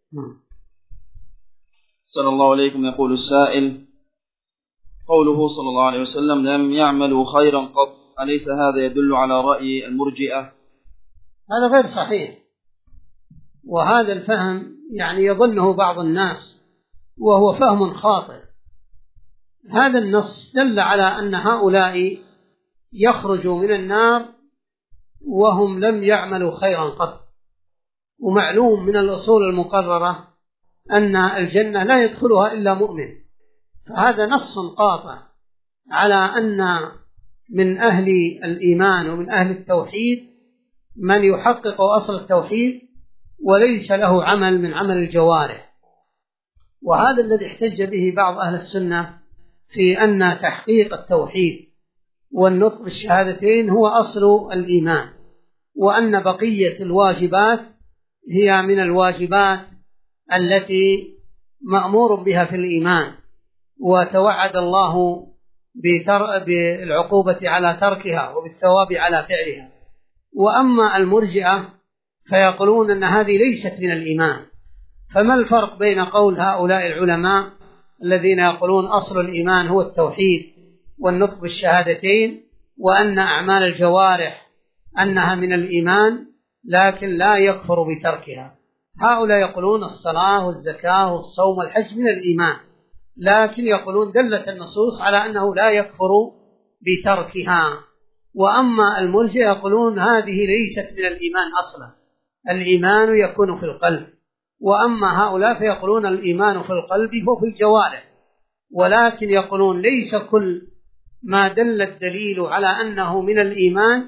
صلى الله عليكم. يقول السائل: قوله صلى الله عليه وسلم لم يعملوا خيرا قط، أليس هذا يدل على رأي المرجئة؟ هذا غير صحيح، وهذا الفهم يظنه بعض الناس وهو فهم خاطئ. هذا النص دل على أن هؤلاء يخرجوا من النار وهم لم يعملوا خيرا قط، ومعلوم من الأصول المقررة أن الجنة لا يدخلها إلا مؤمن، فهذا نص قاطع على أن من أهل الإيمان ومن أهل التوحيد من يحقق أصل التوحيد وليس له عمل من عمل الجوارح. وهذا الذي احتج به بعض أهل السنة في أن تحقيق التوحيد والنطق بالشهادتين هو أصل الإيمان، وأن بقية الواجبات هي من الواجبات التي مأمور بها في الإيمان، وتوعد الله بالعقوبة على تركها وبالثواب على فعلها. وأما المرجئة فيقولون أن هذه ليست من الإيمان. فما الفرق بين قول هؤلاء العلماء الذين يقولون أصل الإيمان هو التوحيد والنطق بالشهادتين، وأن أعمال الجوارح أنها من الإيمان لكن لا يكفر بتركها؟ هؤلاء يقولون الصلاة والزكاة والصوم والحج من الإيمان، لكن يقولون دلت النصوص على أنه لا يكفر بتركها. وأما المرجئة يقولون هذه ليست من الإيمان أصلا، الإيمان يكون في القلب. وأما هؤلاء فيقولون الإيمان في القلب هو في الجوارح، ولكن يقولون ليس كل ما دل الدليل على أنه من الإيمان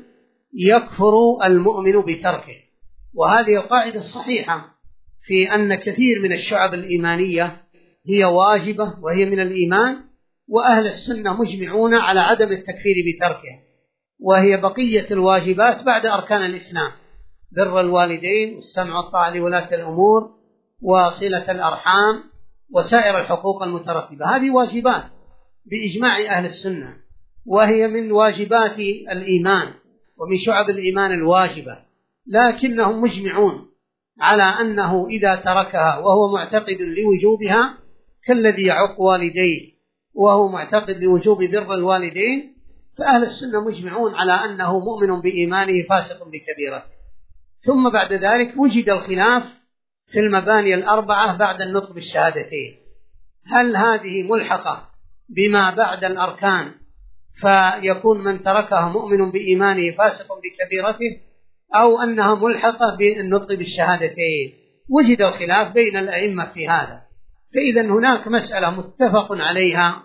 يكفر المؤمن بتركه. وهذه القاعدة الصحيحة في أن كثير من الشعب الإيمانية هي واجبة وهي من الإيمان، وأهل السنة مجمعون على عدم التكفير بتركها، وهي بقية الواجبات بعد أركان الإسلام: بر الوالدين والسمع والطاعة لولاة الأمور وصلة الأرحام وسائر الحقوق المترتبة. هذه واجبات بإجماع أهل السنة، وهي من واجبات الإيمان ومن شعب الإيمان الواجبة، لكنهم مجمعون على أنه إذا تركها وهو معتقد لوجوبها كالذي يعق والديه وهو معتقد لوجوب بر الوالدين، فأهل السنة مجمعون على أنه مؤمن بإيمانه فاسق بكبيرة. ثم بعد ذلك وجد الخلاف في المباني الأربعة بعد النطق بالشهادتين: هل هذه ملحقة بما بعد الأركان فيكون من تركها مؤمن بإيمانه فاسق بكبيرته، أو أنها ملحقة بالنطق بالشهادتين؟ وجد الخلاف بين الأئمة في هذا. فإذا هناك مسألة متفق عليها،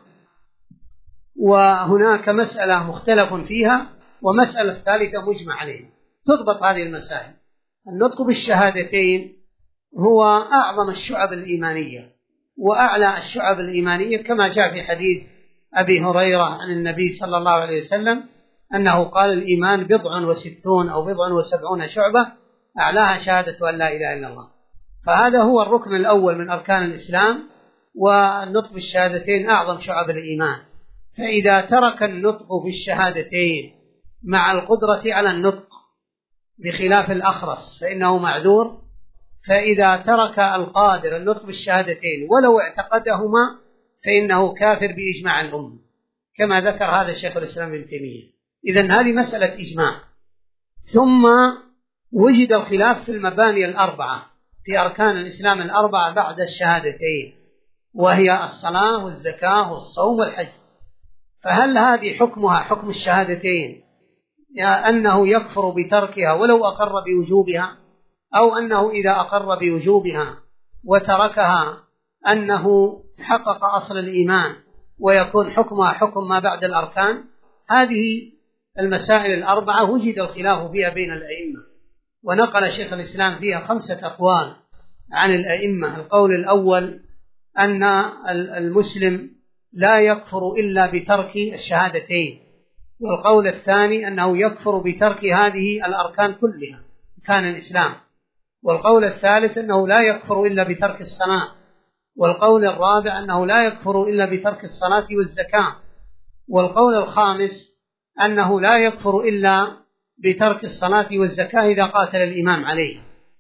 وهناك مسألة مختلف فيها، ومسألة ثالثة مجمع عليها. تضبط هذه المسائل. النطق بالشهادتين هو أعظم الشعب الإيمانية وأعلى الشعب الإيمانية، كما جاء في حديث أبي هريرة عن النبي صلى الله عليه وسلم أنه قال: الإيمان 67 أو 70 شعبة، أعلاها شهادة أن لا إله إلا الله. فهذا هو الركن الأول من أركان الإسلام، والنطق بالشهادتين أعظم شعب الإيمان. فإذا ترك النطق بالشهادتين مع القدرة على النطق بخلاف الأخرس فإنه معذور. فإذا ترك القادر النطق بالشهادتين ولو اعتقدهما فإنه كافر بإجماع الأمة، كما ذكر هذا الشيخ الإسلام ابن تيمية. إذن هذه مسألة إجماع. ثم وجد الخلاف في المباني الأربعة في أركان الإسلام الأربعة بعد الشهادتين، وهي الصلاة والزكاة والصوم والحج. فهل هذه حكمها حكم الشهادتين، أنه يكفر بتركها ولو أقر بوجوبها، أو أنه إذا أقر بوجوبها وتركها أنه تحقق أصل الإيمان ويكون حكمها حكم ما بعد الأركان؟ هذه المسائل الأربعة وجد الخلاف فيها بين الأئمة، ونقل شيخ الإسلام فيها 5 أقوال عن الأئمة. القول الأول أن المسلم لا يكفر إلا بترك الشهادتين، والقول الثاني أنه يكفر بترك هذه الأركان كلها كان الإسلام، والقول الثالث أنه لا يكفر إلا بترك الصلاة، والقول الرابع أنه لا يكفر إلا بترك الصلاة والزكاة، والقول الخامس أنه لا يكفر إلا بترك الصلاة والزكاة إذا قاتل الإمام عليه.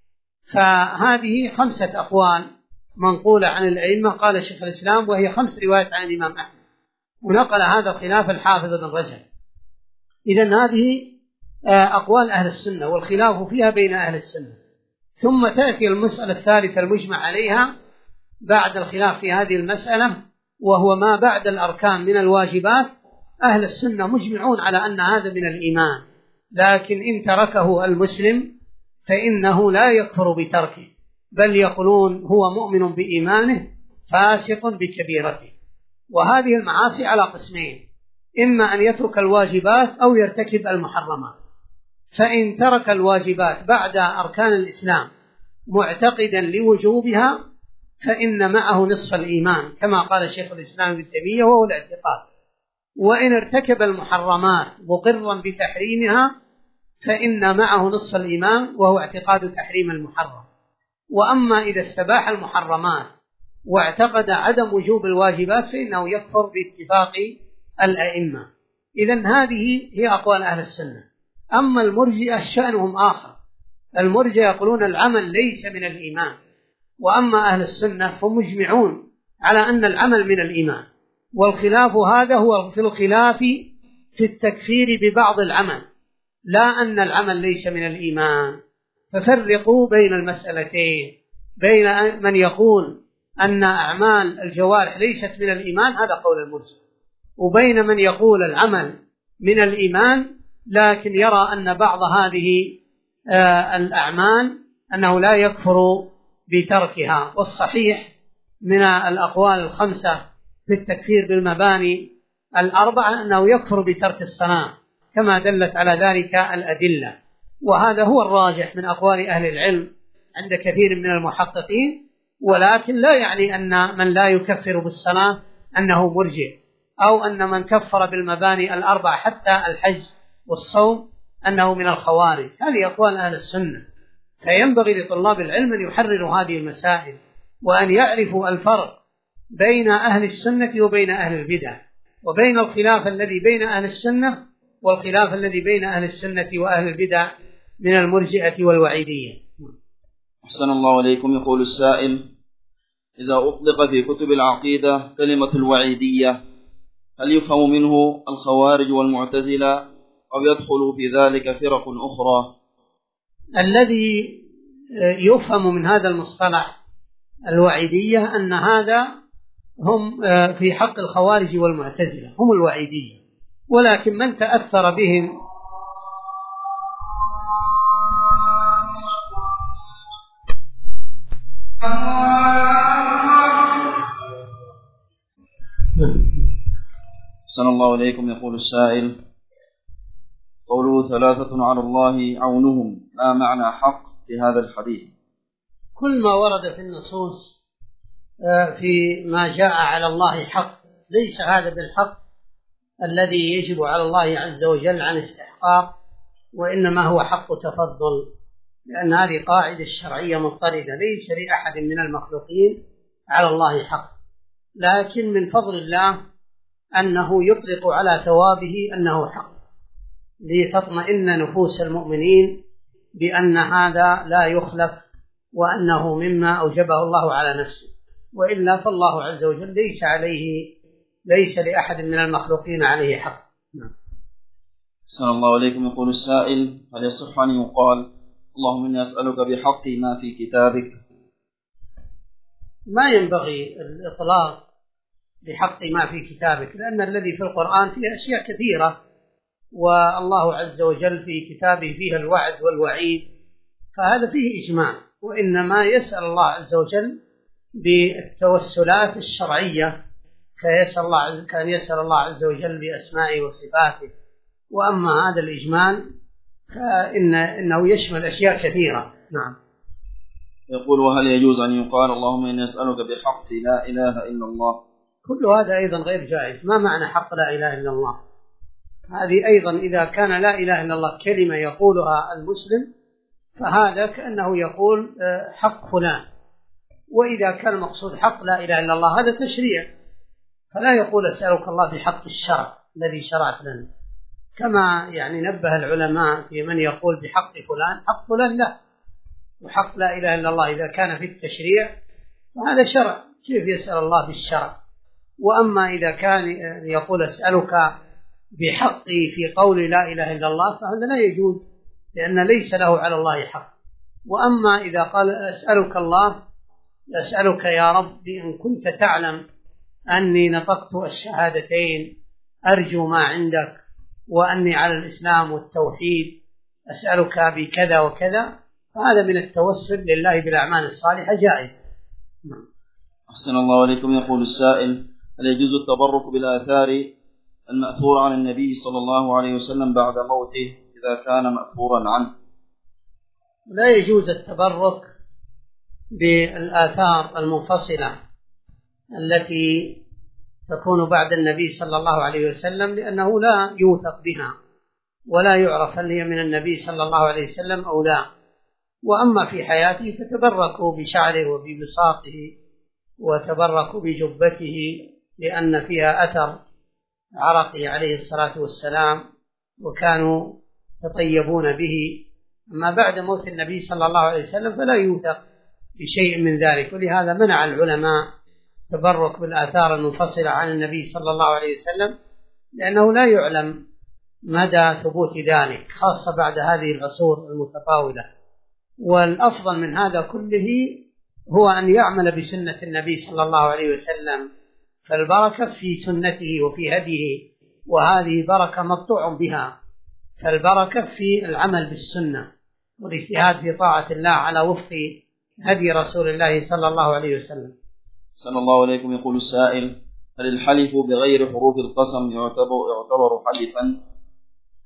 فهذه 5 أقوال منقولة عن الأئمة قال شيخ الإسلام، وهي 5 روايات عن الإمام أحمد، ونقل هذا الخلاف الحافظ بن رجب. إذن هذه أقوال أهل السنة والخلاف فيها بين أهل السنة. ثم تأتي المسألة الثالثة المجمع عليها بعد الخلاف في هذه المسألة، وهو ما بعد الأركان من الواجبات. أهل السنة مجمعون على أن هذا من الإيمان، لكن إن تركه المسلم فإنه لا يكفر بتركه، بل يقولون هو مؤمن بإيمانه فاسق بكبيرته. وهذه المعاصي على قسمين: إما أن يترك الواجبات أو يرتكب المحرمات. فإن ترك الواجبات بعد أركان الإسلام معتقدا لوجوبها فإن معه نصف الإيمان، كما قال شيخ الإسلام ابن تيمية، وهو الاعتقاد. وإن ارتكب المحرمات مقرا بتحريمها فإن معه نصف الإيمان، وهو اعتقاد تحريم المحرم. وأما إذا استباح المحرمات واعتقد عدم وجوب الواجبات فإنه يكفر باتفاق الأئمة. إذن هذه هي أقوال أهل السنة. أما المرجئة شأنهم آخر، المرجئة يقولون العمل ليس من الإيمان، وأما أهل السنة فمجمعون على أن العمل من الإيمان. والخلاف هذا هو في الخلاف في التكفير ببعض العمل، لا أن العمل ليس من الإيمان. ففرقوا بين المسألتين، بين من يقول أن أعمال الجوارح ليست من الإيمان، هذا قول المرجئة، وبين من يقول العمل من الإيمان لكن يرى أن بعض هذه الأعمال أنه لا يكفر بتركها. والصحيح من الأقوال 5 في التكفير بالمباني 4 أنه يكفر بترك الصلاة، كما دلت على ذلك الأدلة. وهذا هو الراجح من أقوال أهل العلم عند كثير من المحققين، ولكن لا يعني أن من لا يكفر بالصلاة أنه مرجئ، أو أن من كفر بالمباني الأربع حتى الحج والصوم أنه من الخوارج. هذه أقوال أهل السنة، فينبغي لطلاب العلم أن يحرروا هذه المسائل وأن يعرفوا الفرق بين أهل السنة وبين أهل البدع، وبين الخلاف الذي بين أهل السنة والخلاف الذي بين أهل السنة وأهل البدع من المرجئة والوعيدية. أحسن الله إليكم. يقول السائل: إذا أطلق في كتب العقيدة كلمة الوعيدية هل يفهم منه الخوارج والمعتزلة أو يدخل في ذلك فرق أخرى؟ الذي يفهم من هذا المصطلح الوعيدية أن هذا هم في حق الخوارج والمعتزلة هم الوعيدية، ولكن من تأثر بهم أحسن الله إليكم. يقول السائل: قوله 3 على الله عونهم، ما معنى حق في هذا الحديث؟ كل ما ورد في النصوص في ما جاء على الله حق، ليس هذا بالحق الذي يجب على الله عز وجل عن استحقاق، وإنما هو حق تفضل، لأن هذه قاعدة شرعية مضطردة، ليس لأحد من المخلوقين على الله حق، لكن من فضل الله أنه يطلق على ثوابه أنه حق، لتطمئن نفوس المؤمنين بأن هذا لا يخلف وأنه مما أوجبه الله على نفسه، وإلا فالله عز وجل ليس لأحد من المخلوقين عليه حق. أحسن الله إليكم. يقول السائل: هل يصح أن يقال اللهم إني أسألك بحق ما في كتابك؟ ما ينبغي الإطلاق بحق ما في كتابك، لأن الذي في القرآن فيه أشياء كثيرة، والله عز وجل في كتابه فيه الوعد والوعيد، فهذا فيه إجماع، وإنما يسأل الله عز وجل بالتوسلات الشرعية كان يسأل الله عز وجل بأسمائه وصفاته. وأما هذا الإجمال فإنه يشمل أشياء كثيرة. نعم. يقول: وهل يجوز أن يقال اللهم إني أسألك بحق لا إله إلا الله؟ كل هذا أيضا غير جائز. ما معنى حق لا إله إلا الله؟ هذه أيضا إذا كان لا إله إلا الله كلمة يقولها المسلم فهذا كأنه يقول حق فلان، وإذا كان المقصود حق لا إله إلا الله هذا تشريع، فلا يقول أسألك الله بحق الشرع الذي شرعت لنا، كما يعني نبه العلماء في من يقول بحق فلان، حق فلان لا، وحق لا إله إلا الله إذا كان في التشريع فهذا شرع، كيف يسأل الله بالشرع؟ وأما إذا كان يقول أسألك بحقي في قول لا إله إلا الله فهذا لا يجوز، لأن ليس له على الله حق. وأما إذا قال أسألك يا رب إن كنت تعلم أني نطقت الشهادتين أرجو ما عندك وأني على الإسلام والتوحيد أسألك بكذا وكذا، فهذا من التوسل لله بالأعمال الصالحة جائز. أحسن الله عليكم. يقول السائل: هل يجوز التبرك بالآثار المأثورة عن النبي صلى الله عليه وسلم بعد موته إذا كان مأثورا عنه؟ لا يجوز التبرك بالآثار المنفصلة التي تكون بعد النبي صلى الله عليه وسلم، لأنه لا يوثق بها ولا يعرف هل هي من النبي صلى الله عليه وسلم أو لا. وأما في حياته فتبركوا بشعره وببساطه وتبركوا بجبته لأن فيها أثر عرقه عليه الصلاة والسلام وكانوا تطيبون به. أما بعد موت النبي صلى الله عليه وسلم فلا يوثق بشيء من ذلك، ولهذا منع العلماء تبرك بالآثار المنفصلة عن النبي صلى الله عليه وسلم، لأنه لا يعلم مدى ثبوت ذلك خاصة بعد هذه العصور المتطاولة. والأفضل من هذا كله هو أن يعمل بسنة النبي صلى الله عليه وسلم، فالبركة في سنته وفي هديه، وهذه بركة مقطوع بها، فالبركة في العمل بالسنة والاجتهاد في طاعة الله على وفق هدي رسول الله صلى الله عليه وسلم. صلى الله عليكم. يقول السائل: هل الحلف بغير حروف القسم يعتبر حلفا؟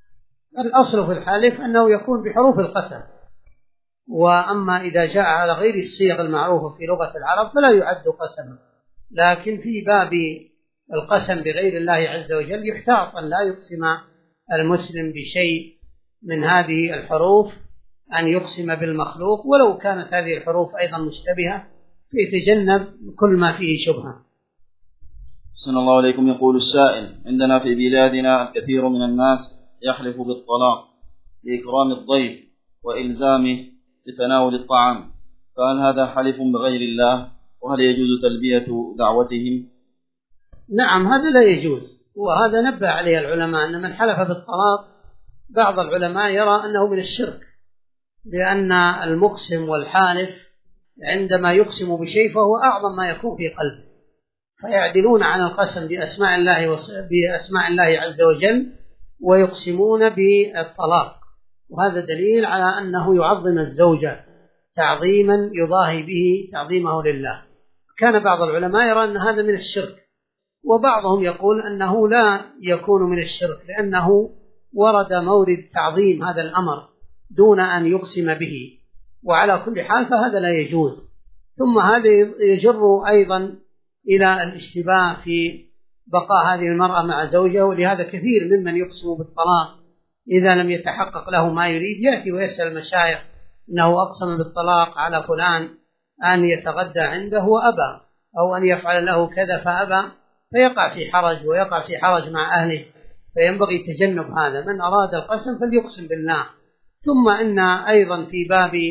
الأصل في الحلف أنه يكون بحروف القسم، وأما إذا جاء على غير الصيغ المعروفة في لغة العرب فلا يعد قسما. لكن في باب القسم بغير الله عز وجل يحتاط أن لا يقسم المسلم بشيء من هذه الحروف، أن يقسم بالمخلوق ولو كانت هذه الحروف أيضا مشتبهة، فيتجنب كل ما فيه شبهة. أحسن الله عليكم. يقول السائل: عندنا في بلادنا الكثير من الناس يحلف بالطلاق لإكرام الضيف وإلزامه بتناول الطعام، فهل هذا حلف بغير الله؟ وهل يجوز تلبية دعوتهم؟ نعم، هذا لا يجوز، وهذا نبه عليه العلماء أن من حلف بالطلاق بعض العلماء يرى أنه من الشرك، لأن المقسم والحالف عندما يقسم بشيء فهو أعظم ما يكون في قلبه، فيعدلون عن القسم بأسماء الله عز وجل ويقسمون بالطلاق، وهذا دليل على أنه يعظم الزوجة تعظيما يضاهي به تعظيمه لله. كان بعض العلماء يرى أن هذا من الشرك، وبعضهم يقول أنه لا يكون من الشرك لأنه ورد مورد تعظيم هذا الأمر دون أن يقسم به، وعلى كل حال فهذا لا يجوز. ثم هذا يجر أيضا إلى الاشتباه في بقاء هذه المرأة مع زوجها، ولهذا كثير ممن يقسم بالطلاق إذا لم يتحقق له ما يريد يأتي ويسأل المشايخ أنه أقسم بالطلاق على فلان أن يتغدى عنده وأبى، أو أن يفعل له كذا فأبى، فيقع في حرج ويقع في حرج مع أهله، فينبغي تجنب هذا. من أراد القسم فليقسم بالله. ثم إن أيضا في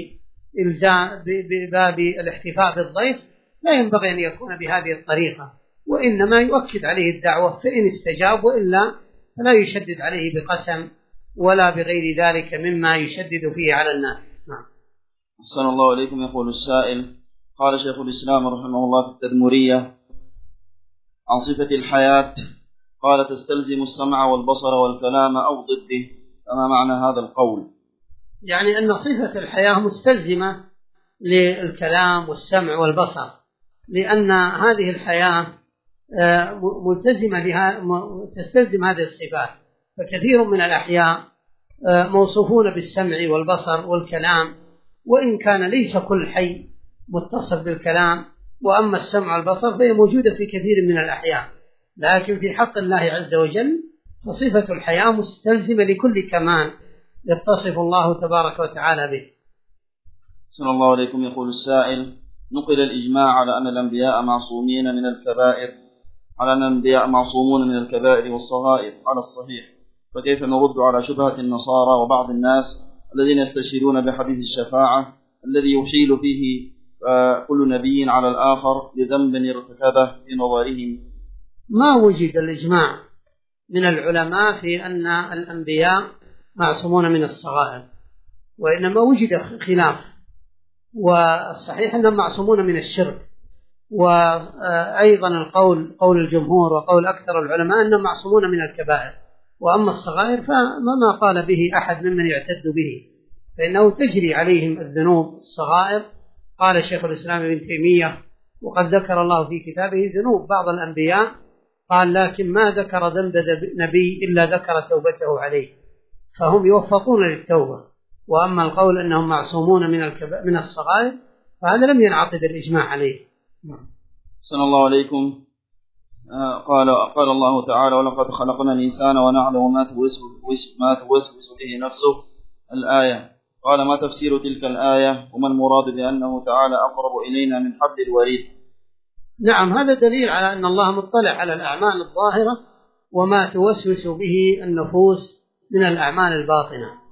باب الاحتفاء بالضيف لا ينبغي أن يكون بهذه الطريقة، وإنما يؤكد عليه الدعوة، فإن استجاب، وإلا فلا يشدد عليه بقسم ولا بغير ذلك مما يشدد فيه على الناس. نعم. أحسن الله عليكم. يقول السائل: قال شيخ الإسلام رحمه الله في التدمرية عن صفة الحياة، قال: تستلزم السمع والبصر والكلام أو ضده، فما معنى هذا القول؟ يعني أن صفة الحياة مستلزمة للكلام والسمع والبصر، لأن هذه الحياة تستلزم هذه الصفات. فكثير من الأحياء موصوفون بالسمع والبصر والكلام، وإن كان ليس كل حي متصف بالكلام، وأما السمع والبصر فهي موجودة في كثير من الأحياء، لكن في حق الله عز وجل فصفة الحياة مستلزمة لكل كمال يتصف الله تبارك وتعالى به. صلى الله عليكم. يقول السائل: نقل الإجماع على أن الأنبياء معصومين من الكبائر، والصغائر على الصحيح، فكيف نرد على شبهة النصارى وبعض الناس الذين يستشيرون بحديث الشفاعة الذي يحيل فيه كل نبي على الآخر لذنب ارتكبه في نظرهم؟ ما وجد الإجماع من العلماء في أن الأنبياء معصومون من الصغائر، وإنما وجد خلاف، والصحيح أنهم معصومون من الشرك، وأيضا قول الجمهور وقول أكثر العلماء أنهم معصومون من الكبائر. وأما الصغائر فما قال به أحد ممن يعتد به، فإنه تجري عليهم الذنوب الصغائر. قال شيخ الإسلام ابن تيمية: وقد ذكر الله في كتابه ذنوب بعض الأنبياء، قال: لكن ما ذكر ذنب نبي إلا ذكر توبته عليه، فهم يوفقون للتوبة. وأما القول أنهم معصومون من الصغائر فهذا لم ينعقد الإجماع عليه. صلى الله عليكم. قال الله تعالى: ولقد خلقنا الإنسان ونعلم ما توسوس به نفسه، الآية. قال: ما تفسير تلك الآية، وما المراد بأنه تعالى أقرب إلينا من حبل الوريد؟ نعم، هذا دليل على أن الله مطلع على الأعمال الظاهرة وما توسوس به النفوس من الأعمال الباطنة.